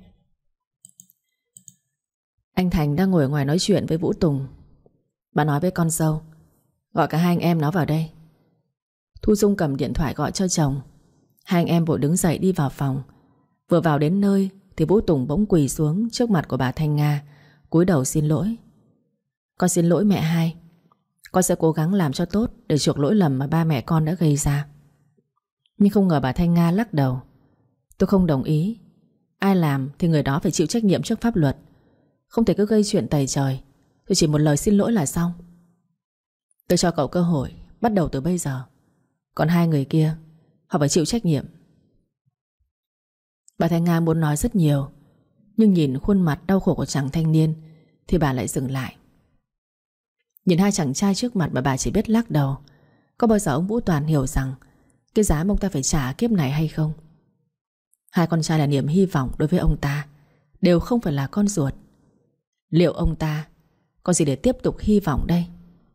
Speaker 1: Anh Thành đang ngồi ở ngoài nói chuyện với Vũ Tùng. Bà nói với con dâu gọi cả hai anh em nó vào đây. Thu Dung cầm điện thoại gọi cho chồng. Hai anh em vội đứng dậy đi vào phòng. Vừa vào đến nơi thì Vũ Tùng bỗng quỳ xuống trước mặt của bà Thanh Nga, cúi đầu xin lỗi. Con xin lỗi mẹ hai. Con sẽ cố gắng làm cho tốt để chuộc lỗi lầm mà ba mẹ con đã gây ra. Nhưng không ngờ bà Thanh Nga lắc đầu. Tôi không đồng ý. Ai làm thì người đó phải chịu trách nhiệm trước pháp luật. Không thể cứ gây chuyện tày trời. Tôi chỉ một lời xin lỗi là xong. Tôi cho cậu cơ hội bắt đầu từ bây giờ. Còn hai người kia, họ phải chịu trách nhiệm. Bà Thanh Nga muốn nói rất nhiều, nhưng nhìn khuôn mặt đau khổ của chàng thanh niên thì bà lại dừng lại. Nhìn hai chàng trai trước mặt mà bà chỉ biết lắc đầu. Có bao giờ ông Vũ Toàn hiểu rằng cái giá mà ông ta phải trả kiếp này hay không? Hai con trai là niềm hy vọng đối với ông ta, đều không phải là con ruột. Liệu ông ta có gì để tiếp tục hy vọng đây?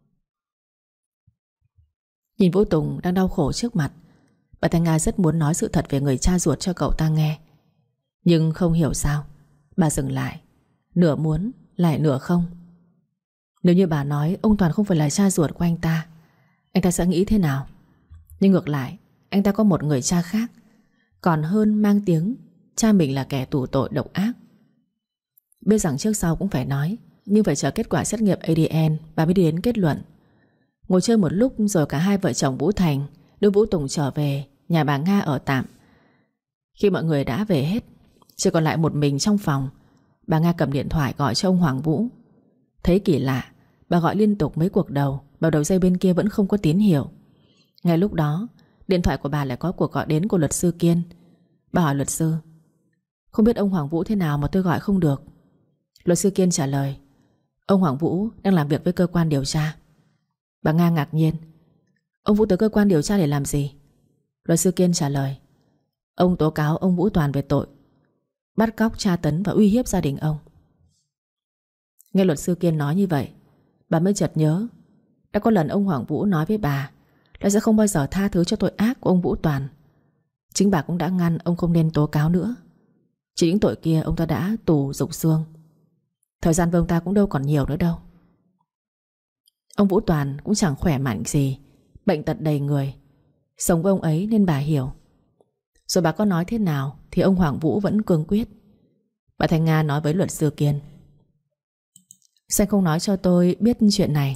Speaker 1: Nhìn Vũ Tùng đang đau khổ trước mặt, bà Thanh Nga rất muốn nói sự thật về người cha ruột cho cậu ta nghe. Nhưng không hiểu sao bà dừng lại, nửa muốn lại nửa không. Nếu như bà nói ông Toàn không phải là cha ruột của anh ta, anh ta sẽ nghĩ thế nào? Nhưng ngược lại, anh ta có một người cha khác, còn hơn mang tiếng cha mình là kẻ tù tội độc ác. Biết rằng trước sau cũng phải nói, nhưng phải chờ kết quả xét nghiệm a đê en bà mới đi đến kết luận. Ngồi chơi một lúc rồi cả hai vợ chồng Vũ Thành đưa Vũ Tùng trở về nhà bà Nga ở tạm. Khi mọi người đã về hết, chỉ còn lại một mình trong phòng, bà Nga cầm điện thoại gọi cho ông Hoàng Vũ. Thấy kỳ lạ, bà gọi liên tục mấy cuộc đầu, bảo đầu dây bên kia vẫn không có tín hiệu. Ngay lúc đó, điện thoại của bà lại có cuộc gọi đến của luật sư Kiên. Bà hỏi luật sư: không biết ông Hoàng Vũ thế nào mà tôi gọi không được? Luật sư Kiên trả lời: ông Hoàng Vũ đang làm việc với cơ quan điều tra. Bà Nga ngạc nhiên: ông Vũ tới cơ quan điều tra để làm gì? Luật sư Kiên trả lời: ông tố cáo ông Vũ Toàn về tội bắt cóc, tra tấn và uy hiếp gia đình ông. Nghe luật sư Kiên nói như vậy, bà mới chợt nhớ đã có lần ông Hoàng Vũ nói với bà là sẽ không bao giờ tha thứ cho tội ác của ông Vũ Toàn. Chính bà cũng đã ngăn ông không nên tố cáo nữa. Chỉ những tội kia ông ta đã tù rục xương. Thời gian với ông ta cũng đâu còn nhiều nữa đâu. Ông Vũ Toàn cũng chẳng khỏe mạnh gì, bệnh tật đầy người. Sống với ông ấy nên bà hiểu. Rồi bà có nói thế nào thì ông Hoàng Vũ vẫn cương quyết. Bà Thanh Nga nói với luật sư Kiên: sao không nói cho tôi biết chuyện này?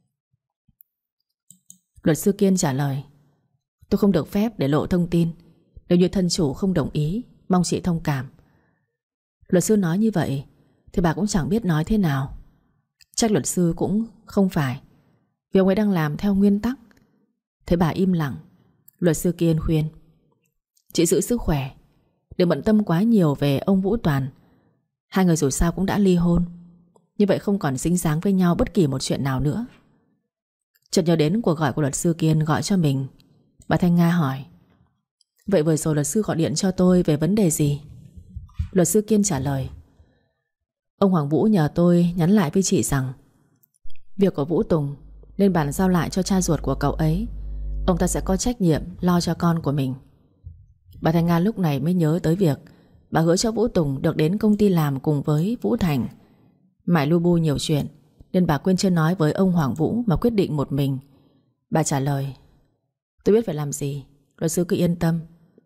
Speaker 1: Luật sư Kiên trả lời: tôi không được phép để lộ thông tin. Nếu như thân chủ không đồng ý, mong chị thông cảm. Luật sư nói như vậy thì bà cũng chẳng biết nói thế nào. Chắc luật sư cũng không phải, vì ông ấy đang làm theo nguyên tắc. Thế bà im lặng. Luật sư Kiên khuyên: chị giữ sức khỏe, đừng bận tâm quá nhiều về ông Vũ Toàn. Hai người dù sao cũng đã ly hôn, như vậy không còn dính dáng với nhau bất kỳ một chuyện nào nữa. Chợt nhớ đến cuộc gọi của luật sư Kiên gọi cho mình, bà Thanh Nga hỏi: vậy vừa rồi luật sư gọi điện cho tôi về vấn đề gì? Luật sư Kiên trả lời: ông Hoàng Vũ nhờ tôi nhắn lại với chị rằng việc của Vũ Tùng nên bàn giao lại cho cha ruột của cậu ấy. Ông ta sẽ có trách nhiệm lo cho con của mình. Bà Thanh Nga lúc này mới nhớ tới việc bà hứa cho Vũ Tùng được đến công ty làm cùng với Vũ Thành. Mãi lu bu nhiều chuyện nên bà quên chưa nói với ông Hoàng Vũ mà quyết định một mình. Bà trả lời: tôi biết phải làm gì, luật sư cứ yên tâm.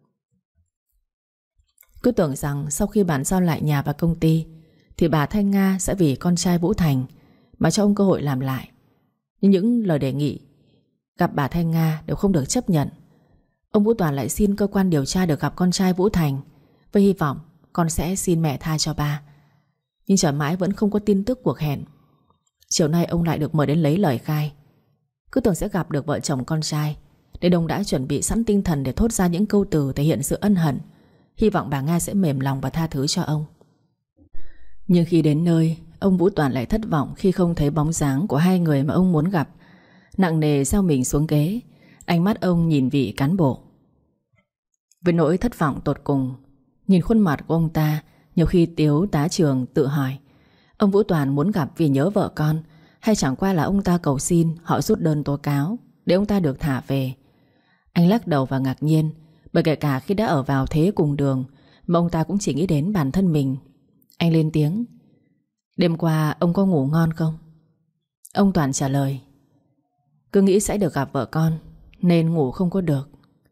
Speaker 1: Cứ tưởng rằng sau khi bàn giao lại nhà và công ty thì bà Thanh Nga sẽ vì con trai Vũ Thành mà cho ông cơ hội làm lại. Nhưng những lời đề nghị gặp bà Thanh Nga đều không được chấp nhận. Ông Vũ Toàn lại xin cơ quan điều tra được gặp con trai Vũ Thành, với hy vọng con sẽ xin mẹ tha cho ba. Nhưng chờ mãi vẫn không có tin tức cuộc hẹn. Chiều nay ông lại được mời đến lấy lời khai. Cứ tưởng sẽ gặp được vợ chồng con trai, nên ông đã chuẩn bị sẵn tinh thần để thốt ra những câu từ thể hiện sự ân hận, hy vọng bà Nga sẽ mềm lòng và tha thứ cho ông. Nhưng khi đến nơi, ông Vũ Toàn lại thất vọng khi không thấy bóng dáng của hai người mà ông muốn gặp. Nặng nề sao mình xuống ghế, ánh mắt ông nhìn vị cán bộ. Với nỗi thất vọng tột cùng, nhìn khuôn mặt của ông ta, nhiều khi Tiếu tá trường tự hỏi ông Vũ Toàn muốn gặp vì nhớ vợ con, hay chẳng qua là ông ta cầu xin họ rút đơn tố cáo để ông ta được thả về. Anh lắc đầu và ngạc nhiên, bởi kể cả khi đã ở vào thế cùng đường mà ông ta cũng chỉ nghĩ đến bản thân mình. Anh lên tiếng: đêm qua ông có ngủ ngon không? Ông Toàn trả lời: cứ nghĩ sẽ được gặp vợ con nên ngủ không có được.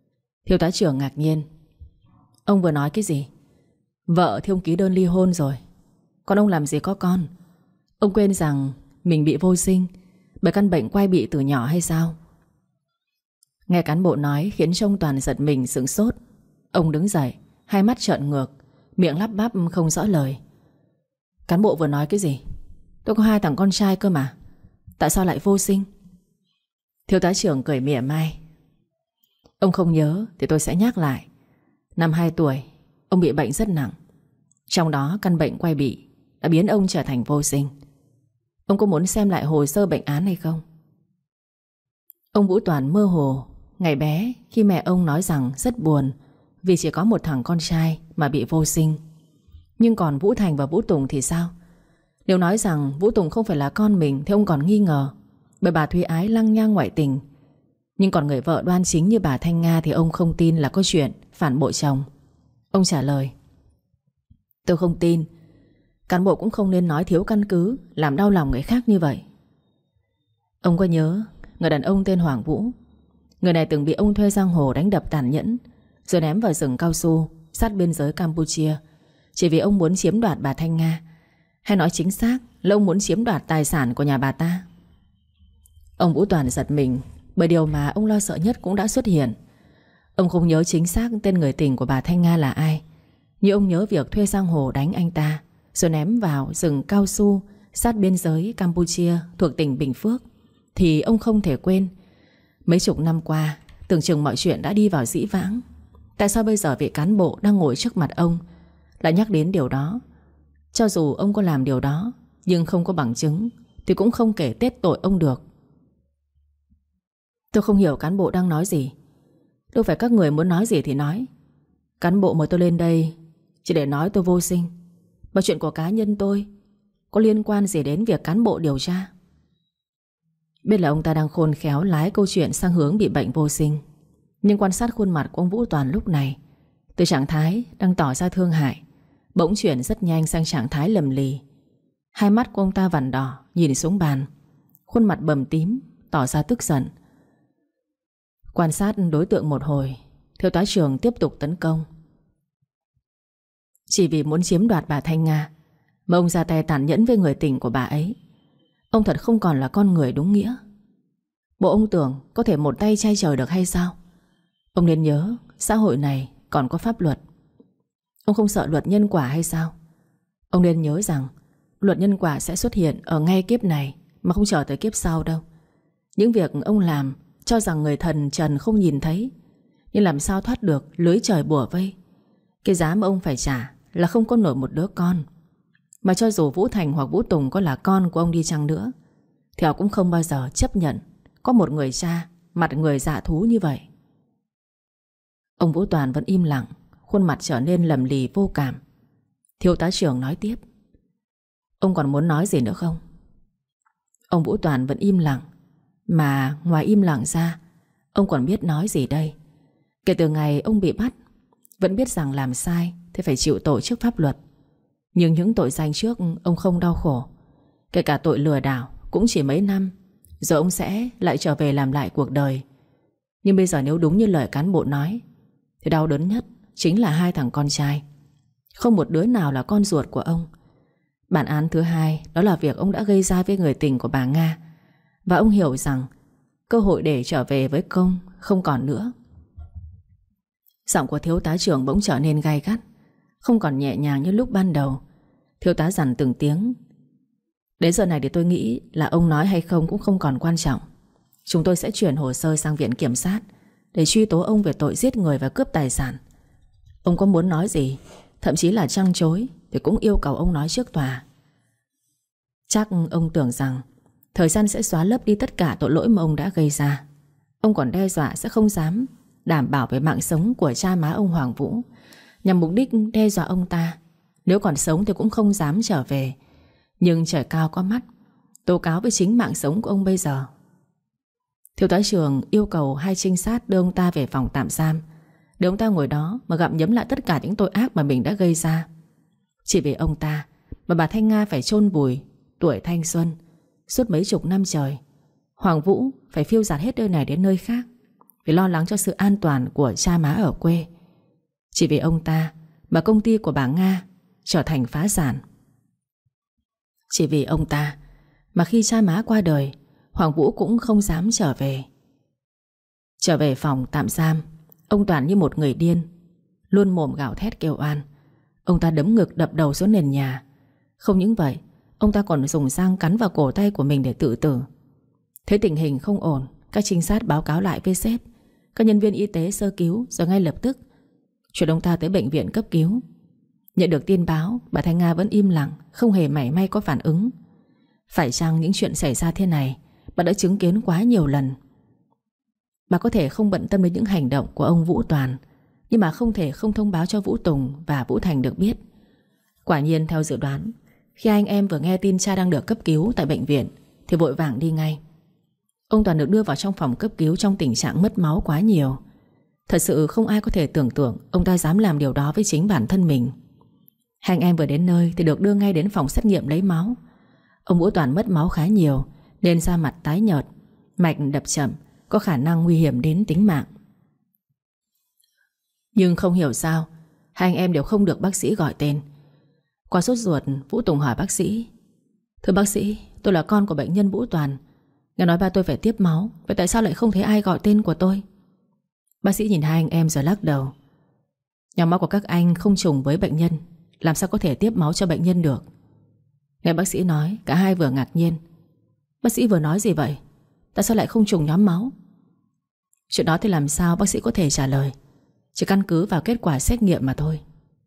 Speaker 1: Thiếu tá trưởng ngạc nhiên. Ông vừa nói cái gì? Vợ thì ông ký đơn ly hôn rồi, còn ông làm gì có con? Ông quên rằng mình bị vô sinh bởi căn bệnh quai bị từ nhỏ hay sao? Nghe cán bộ nói khiến cho ông Toàn giật mình sửng sốt. Ông đứng dậy, hai mắt trợn ngược, miệng lắp bắp không rõ lời. Cán bộ vừa nói cái gì? Tôi có hai thằng con trai cơ mà, tại sao lại vô sinh? Thiếu tá trưởng cười mỉa mai. Ông không nhớ thì tôi sẽ nhắc lại. Năm hai tuổi, ông bị bệnh rất nặng. Trong đó căn bệnh quai bị đã biến ông trở thành vô sinh. Ông có muốn xem lại hồ sơ bệnh án hay không? Ông Vũ Toàn mơ hồ. Ngày bé khi mẹ ông nói rằng rất buồn vì chỉ có một thằng con trai mà bị vô sinh. Nhưng còn Vũ Thành và Vũ Tùng thì sao? Nếu nói rằng Vũ Tùng không phải là con mình thì ông còn nghi ngờ, bởi bà Thúy Ái lăng nhăng ngoại tình. Nhưng còn người vợ đoan chính như bà Thanh Nga thì ông không tin là có chuyện phản bội chồng. Ông trả lời: Tôi không tin. Cán bộ cũng không nên nói thiếu căn cứ, làm đau lòng người khác như vậy. Ông có nhớ người đàn ông tên Hoàng Vũ? Người này từng bị ông thuê giang hồ đánh đập tàn nhẫn, rồi ném vào rừng cao su sát biên giới Campuchia, chỉ vì ông muốn chiếm đoạt bà Thanh Nga. Hay nói chính xác là ông muốn chiếm đoạt tài sản của nhà bà ta. Ông Vũ Toàn giật mình, bởi điều mà ông lo sợ nhất cũng đã xuất hiện. Ông không nhớ chính xác tên người tình của bà Thanh Nga là ai, nhưng ông nhớ việc thuê giang hồ đánh anh ta rồi ném vào rừng cao su sát biên giới Campuchia thuộc tỉnh Bình Phước thì ông không thể quên. Mấy chục năm qua, tưởng chừng mọi chuyện đã đi vào dĩ vãng. Tại sao bây giờ vị cán bộ đang ngồi trước mặt ông lại nhắc đến điều đó? Cho dù ông có làm điều đó, nhưng không có bằng chứng thì cũng không kể tết tội ông được. Tôi không hiểu cán bộ đang nói gì. Đâu phải các người muốn nói gì thì nói. Cán bộ mời tôi lên đây chỉ để nói tôi vô sinh, mà chuyện của cá nhân tôi có liên quan gì đến việc cán bộ điều tra? Biết là ông ta đang khôn khéo lái câu chuyện sang hướng bị bệnh vô sinh, nhưng quan sát khuôn mặt của ông Vũ Toàn lúc này, từ trạng thái đang tỏ ra thương hại bỗng chuyển rất nhanh sang trạng thái lầm lì. Hai mắt của ông ta vằn đỏ, nhìn xuống bàn, khuôn mặt bầm tím, tỏ ra tức giận. Quan sát đối tượng một hồi, thiếu tá trưởng tiếp tục tấn công. Chỉ vì muốn chiếm đoạt bà Thanh Nga mà ông ra tay tàn nhẫn với người tình của bà ấy. Ông thật không còn là con người đúng nghĩa. Bộ ông tưởng có thể một tay che trời được hay sao? Ông nên nhớ xã hội này còn có pháp luật. Ông không sợ luật nhân quả hay sao? Ông nên nhớ rằng luật nhân quả sẽ xuất hiện ở ngay kiếp này mà không chờ tới kiếp sau đâu. Những việc ông làm cho rằng người thần trần không nhìn thấy, nhưng làm sao thoát được lưới trời bủa vây. Cái giá mà ông phải trả là không có nổi một đứa con. Mà cho dù Vũ Thành hoặc Vũ Tùng có là con của ông đi chăng nữa thì họ cũng không bao giờ chấp nhận có một người cha mặt người dạ thú như vậy. Ông Vũ Toàn vẫn im lặng, khuôn mặt trở nên lầm lì vô cảm. Thiếu tá trưởng nói tiếp: Ông còn muốn nói gì nữa không? Ông Vũ Toàn vẫn im lặng. Mà ngoài im lặng ra, ông còn biết nói gì đây? Kể từ ngày ông bị bắt, vẫn biết rằng làm sai thì phải chịu tội trước pháp luật. Nhưng những tội danh trước ông không đau khổ. Kể cả tội lừa đảo cũng chỉ mấy năm, rồi ông sẽ lại trở về làm lại cuộc đời. Nhưng bây giờ nếu đúng như lời cán bộ nói thì đau đớn nhất chính là hai thằng con trai. Không một đứa nào là con ruột của ông. Bản án thứ hai đó là việc ông đã gây ra với người tình của bà Nga. Và ông hiểu rằng cơ hội để trở về với công không còn nữa. Giọng của thiếu tá trưởng bỗng trở nên gay gắt, không còn nhẹ nhàng như lúc ban đầu. Thiếu tá dằn từng tiếng: Đến giờ này thì tôi nghĩ là ông nói hay không cũng không còn quan trọng. Chúng tôi sẽ chuyển hồ sơ sang viện kiểm sát để truy tố ông về tội giết người và cướp tài sản. Ông có muốn nói gì, thậm chí là trăng chối, thì cũng yêu cầu ông nói trước tòa. Chắc ông tưởng rằng thời gian sẽ xóa lấp đi tất cả tội lỗi mà ông đã gây ra. Ông còn đe dọa sẽ không dám đảm bảo về mạng sống của cha má ông Hoàng Vũ, nhằm mục đích đe dọa ông ta. Nếu còn sống thì cũng không dám trở về. Nhưng trời cao có mắt, tố cáo với chính mạng sống của ông bây giờ. Thiếu tá trưởng yêu cầu hai trinh sát đưa ông ta về phòng tạm giam, để ông ta ngồi đó mà gặm nhấm lại tất cả những tội ác mà mình đã gây ra. Chỉ vì ông ta mà bà Thanh Nga phải chôn vùi tuổi thanh xuân suốt mấy chục năm trời. Hoàng Vũ phải phiêu dạt hết nơi này đến nơi khác vì lo lắng cho sự an toàn của cha má ở quê. Chỉ vì ông ta mà công ty của bà Nga trở thành phá sản. Chỉ vì ông ta mà khi cha má qua đời, Hoàng Vũ cũng không dám trở về. Trở về phòng tạm giam, ông Toàn như một người điên, luôn mồm gào thét kêu oan. Ông ta đấm ngực đập đầu xuống nền nhà. Không những vậy, ông ta còn dùng răng cắn vào cổ tay của mình để tự tử. Thấy tình hình không ổn, các trinh sát báo cáo lại với sếp. Các nhân viên y tế sơ cứu rồi ngay lập tức chuyển ông ta tới bệnh viện cấp cứu. Nhận được tin báo, bà Thanh Nga vẫn im lặng, không hề mảy may có phản ứng. Phải chăng những chuyện xảy ra thế này bà đã chứng kiến quá nhiều lần? Bà có thể không bận tâm đến những hành động của ông Vũ Toàn, nhưng mà không thể không thông báo cho Vũ Tùng và Vũ Thành được biết. Quả nhiên theo dự đoán, khi anh em vừa nghe tin cha đang được cấp cứu tại bệnh viện thì vội vàng đi ngay. Ông Toàn được đưa vào trong phòng cấp cứu trong tình trạng mất máu quá nhiều. Thật sự không ai có thể tưởng tượng ông ta dám làm điều đó với chính bản thân mình. Hai anh em vừa đến nơi thì được đưa ngay đến phòng xét nghiệm lấy máu. Ông Vũ Toàn mất máu khá nhiều nên da mặt tái nhợt, mạch đập chậm, có khả năng nguy hiểm đến tính mạng. Nhưng không hiểu sao hai anh em đều không được bác sĩ gọi tên. Qua sốt ruột, Vũ Tùng hỏi bác sĩ: "Thưa bác sĩ, tôi là con của bệnh nhân Vũ Toàn. Nghe nói ba tôi phải tiếp máu, vậy tại sao lại không thấy ai gọi tên của tôi?" Bác sĩ nhìn hai anh em rồi lắc đầu: "Nhóm máu của các anh không trùng với bệnh nhân, làm sao có thể tiếp máu cho bệnh nhân được?" Nghe bác sĩ nói, cả hai vừa ngạc nhiên. Bác sĩ vừa nói gì vậy? Tại sao lại không trùng nhóm máu? Chuyện đó thì làm sao bác sĩ có thể trả lời, chỉ căn cứ vào kết quả xét nghiệm mà thôi.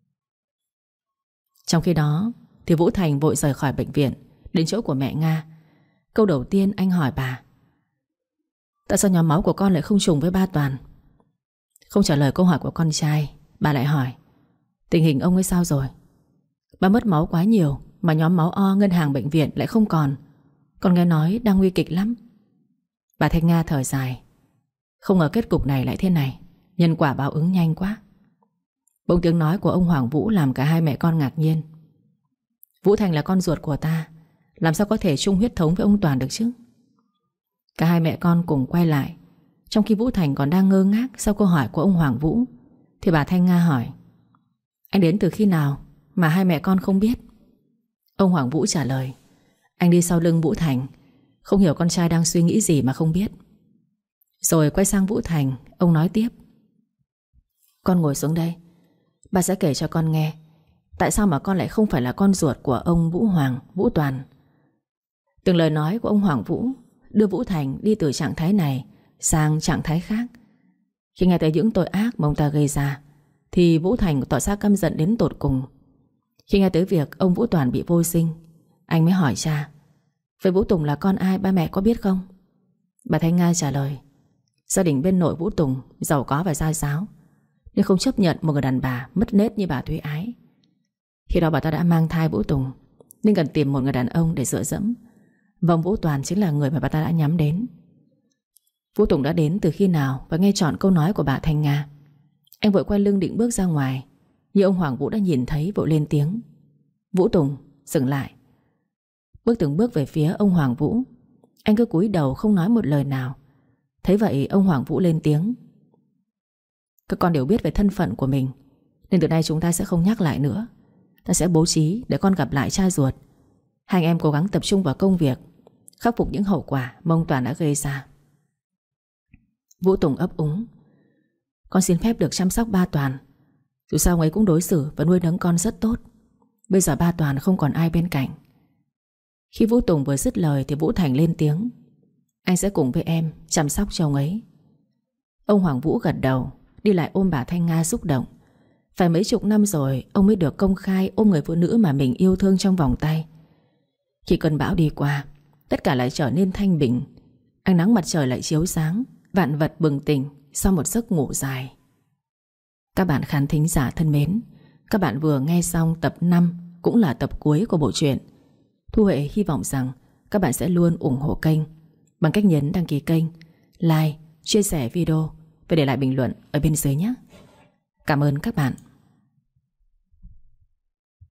Speaker 1: Trong khi đó thì Vũ Thành vội rời khỏi bệnh viện, đến chỗ của mẹ Nga. Câu đầu tiên anh hỏi bà: "Tại sao nhóm máu của con lại không trùng với ba Toàn?" Không trả lời câu hỏi của con trai, bà lại hỏi: "Tình hình ông ấy sao rồi? Ba mất máu quá nhiều mà nhóm máu O ngân hàng bệnh viện lại không còn. Con nghe nói đang nguy kịch lắm." Bà Thanh Nga thở dài: "Không ngờ kết cục này lại thế này, nhân quả báo ứng nhanh quá." Bỗng tiếng nói của ông Hoàng Vũ làm cả hai mẹ con ngạc nhiên. "Vũ Thành là con ruột của ta, làm sao có thể chung huyết thống với ông Toàn được chứ?" Cả hai mẹ con cùng quay lại. Trong khi Vũ Thành còn đang ngơ ngác sau câu hỏi của ông Hoàng Vũ thì bà Thanh Nga hỏi: "Anh đến từ khi nào mà hai mẹ con không biết?" Ông Hoàng Vũ trả lời: "Anh đi sau lưng Vũ Thành, không hiểu con trai đang suy nghĩ gì mà không biết." Rồi quay sang Vũ Thành, ông nói tiếp: "Con ngồi xuống đây, bà sẽ kể cho con nghe tại sao mà con lại không phải là con ruột của ông Vũ Hoàng, Vũ Toàn." Từng lời nói của ông Hoàng Vũ đưa Vũ Thành đi từ trạng thái này sang trạng thái khác. Khi nghe tới những tội ác mà ông ta gây ra thì Vũ Thành tỏ ra căm giận đến tột cùng. Khi nghe tới việc ông Vũ Toàn bị vô sinh, anh mới hỏi cha: "Vậy Vũ Tùng là con ai, ba mẹ có biết không?" Bà Thanh Nga trả lời: "Gia đình bên nội Vũ Tùng giàu có và gia giáo, nhưng không chấp nhận một người đàn bà mất nết như bà Thúy Ái. Khi đó bà ta đã mang thai Vũ Tùng, nên cần tìm một người đàn ông để dựa dẫm. Và ông Vũ Toàn chính là người mà bà ta đã nhắm đến." Vũ Tùng đã đến từ khi nào và nghe trọn câu nói của bà Thanh Nga. Anh vội quay lưng định bước ra ngoài, nhưng ông Hoàng Vũ đã nhìn thấy vội lên tiếng: "Vũ Tùng, dừng lại." Bước từng bước về phía ông Hoàng Vũ. Anh cứ cúi đầu không nói một lời nào. Thấy vậy ông Hoàng Vũ lên tiếng: "Các con đều biết về thân phận của mình, nên từ nay chúng ta sẽ không nhắc lại nữa. Ta sẽ bố trí để con gặp lại cha ruột. Hai anh em cố gắng tập trung vào công việc, khắc phục những hậu quả mà ông Toàn đã gây ra." Vũ Tùng ấp úng: "Con xin phép được chăm sóc ba Toàn. Dù sao ông ấy cũng đối xử và nuôi nấng con rất tốt. Bây giờ ba Toàn không còn ai bên cạnh." Khi Vũ Tùng vừa dứt lời thì Vũ Thành lên tiếng: "Anh sẽ cùng với em chăm sóc cho ông ấy." Ông Hoàng Vũ gật đầu, đi lại ôm bà Thanh Nga xúc động. Phải mấy chục năm rồi ông mới được công khai ôm người phụ nữ mà mình yêu thương trong vòng tay. Khi cơn bão đi qua, tất cả lại trở nên thanh bình. Ánh nắng mặt trời lại chiếu sáng, vạn vật bừng tỉnh sau một giấc ngủ dài. Các bạn khán thính giả thân mến, các bạn vừa nghe xong tập năm, cũng là tập cuối của bộ truyện. Thu Huệ hy vọng rằng các bạn sẽ luôn ủng hộ kênh bằng cách nhấn đăng ký kênh, like, chia sẻ video và để lại bình luận ở bên dưới nhé. Cảm ơn các bạn.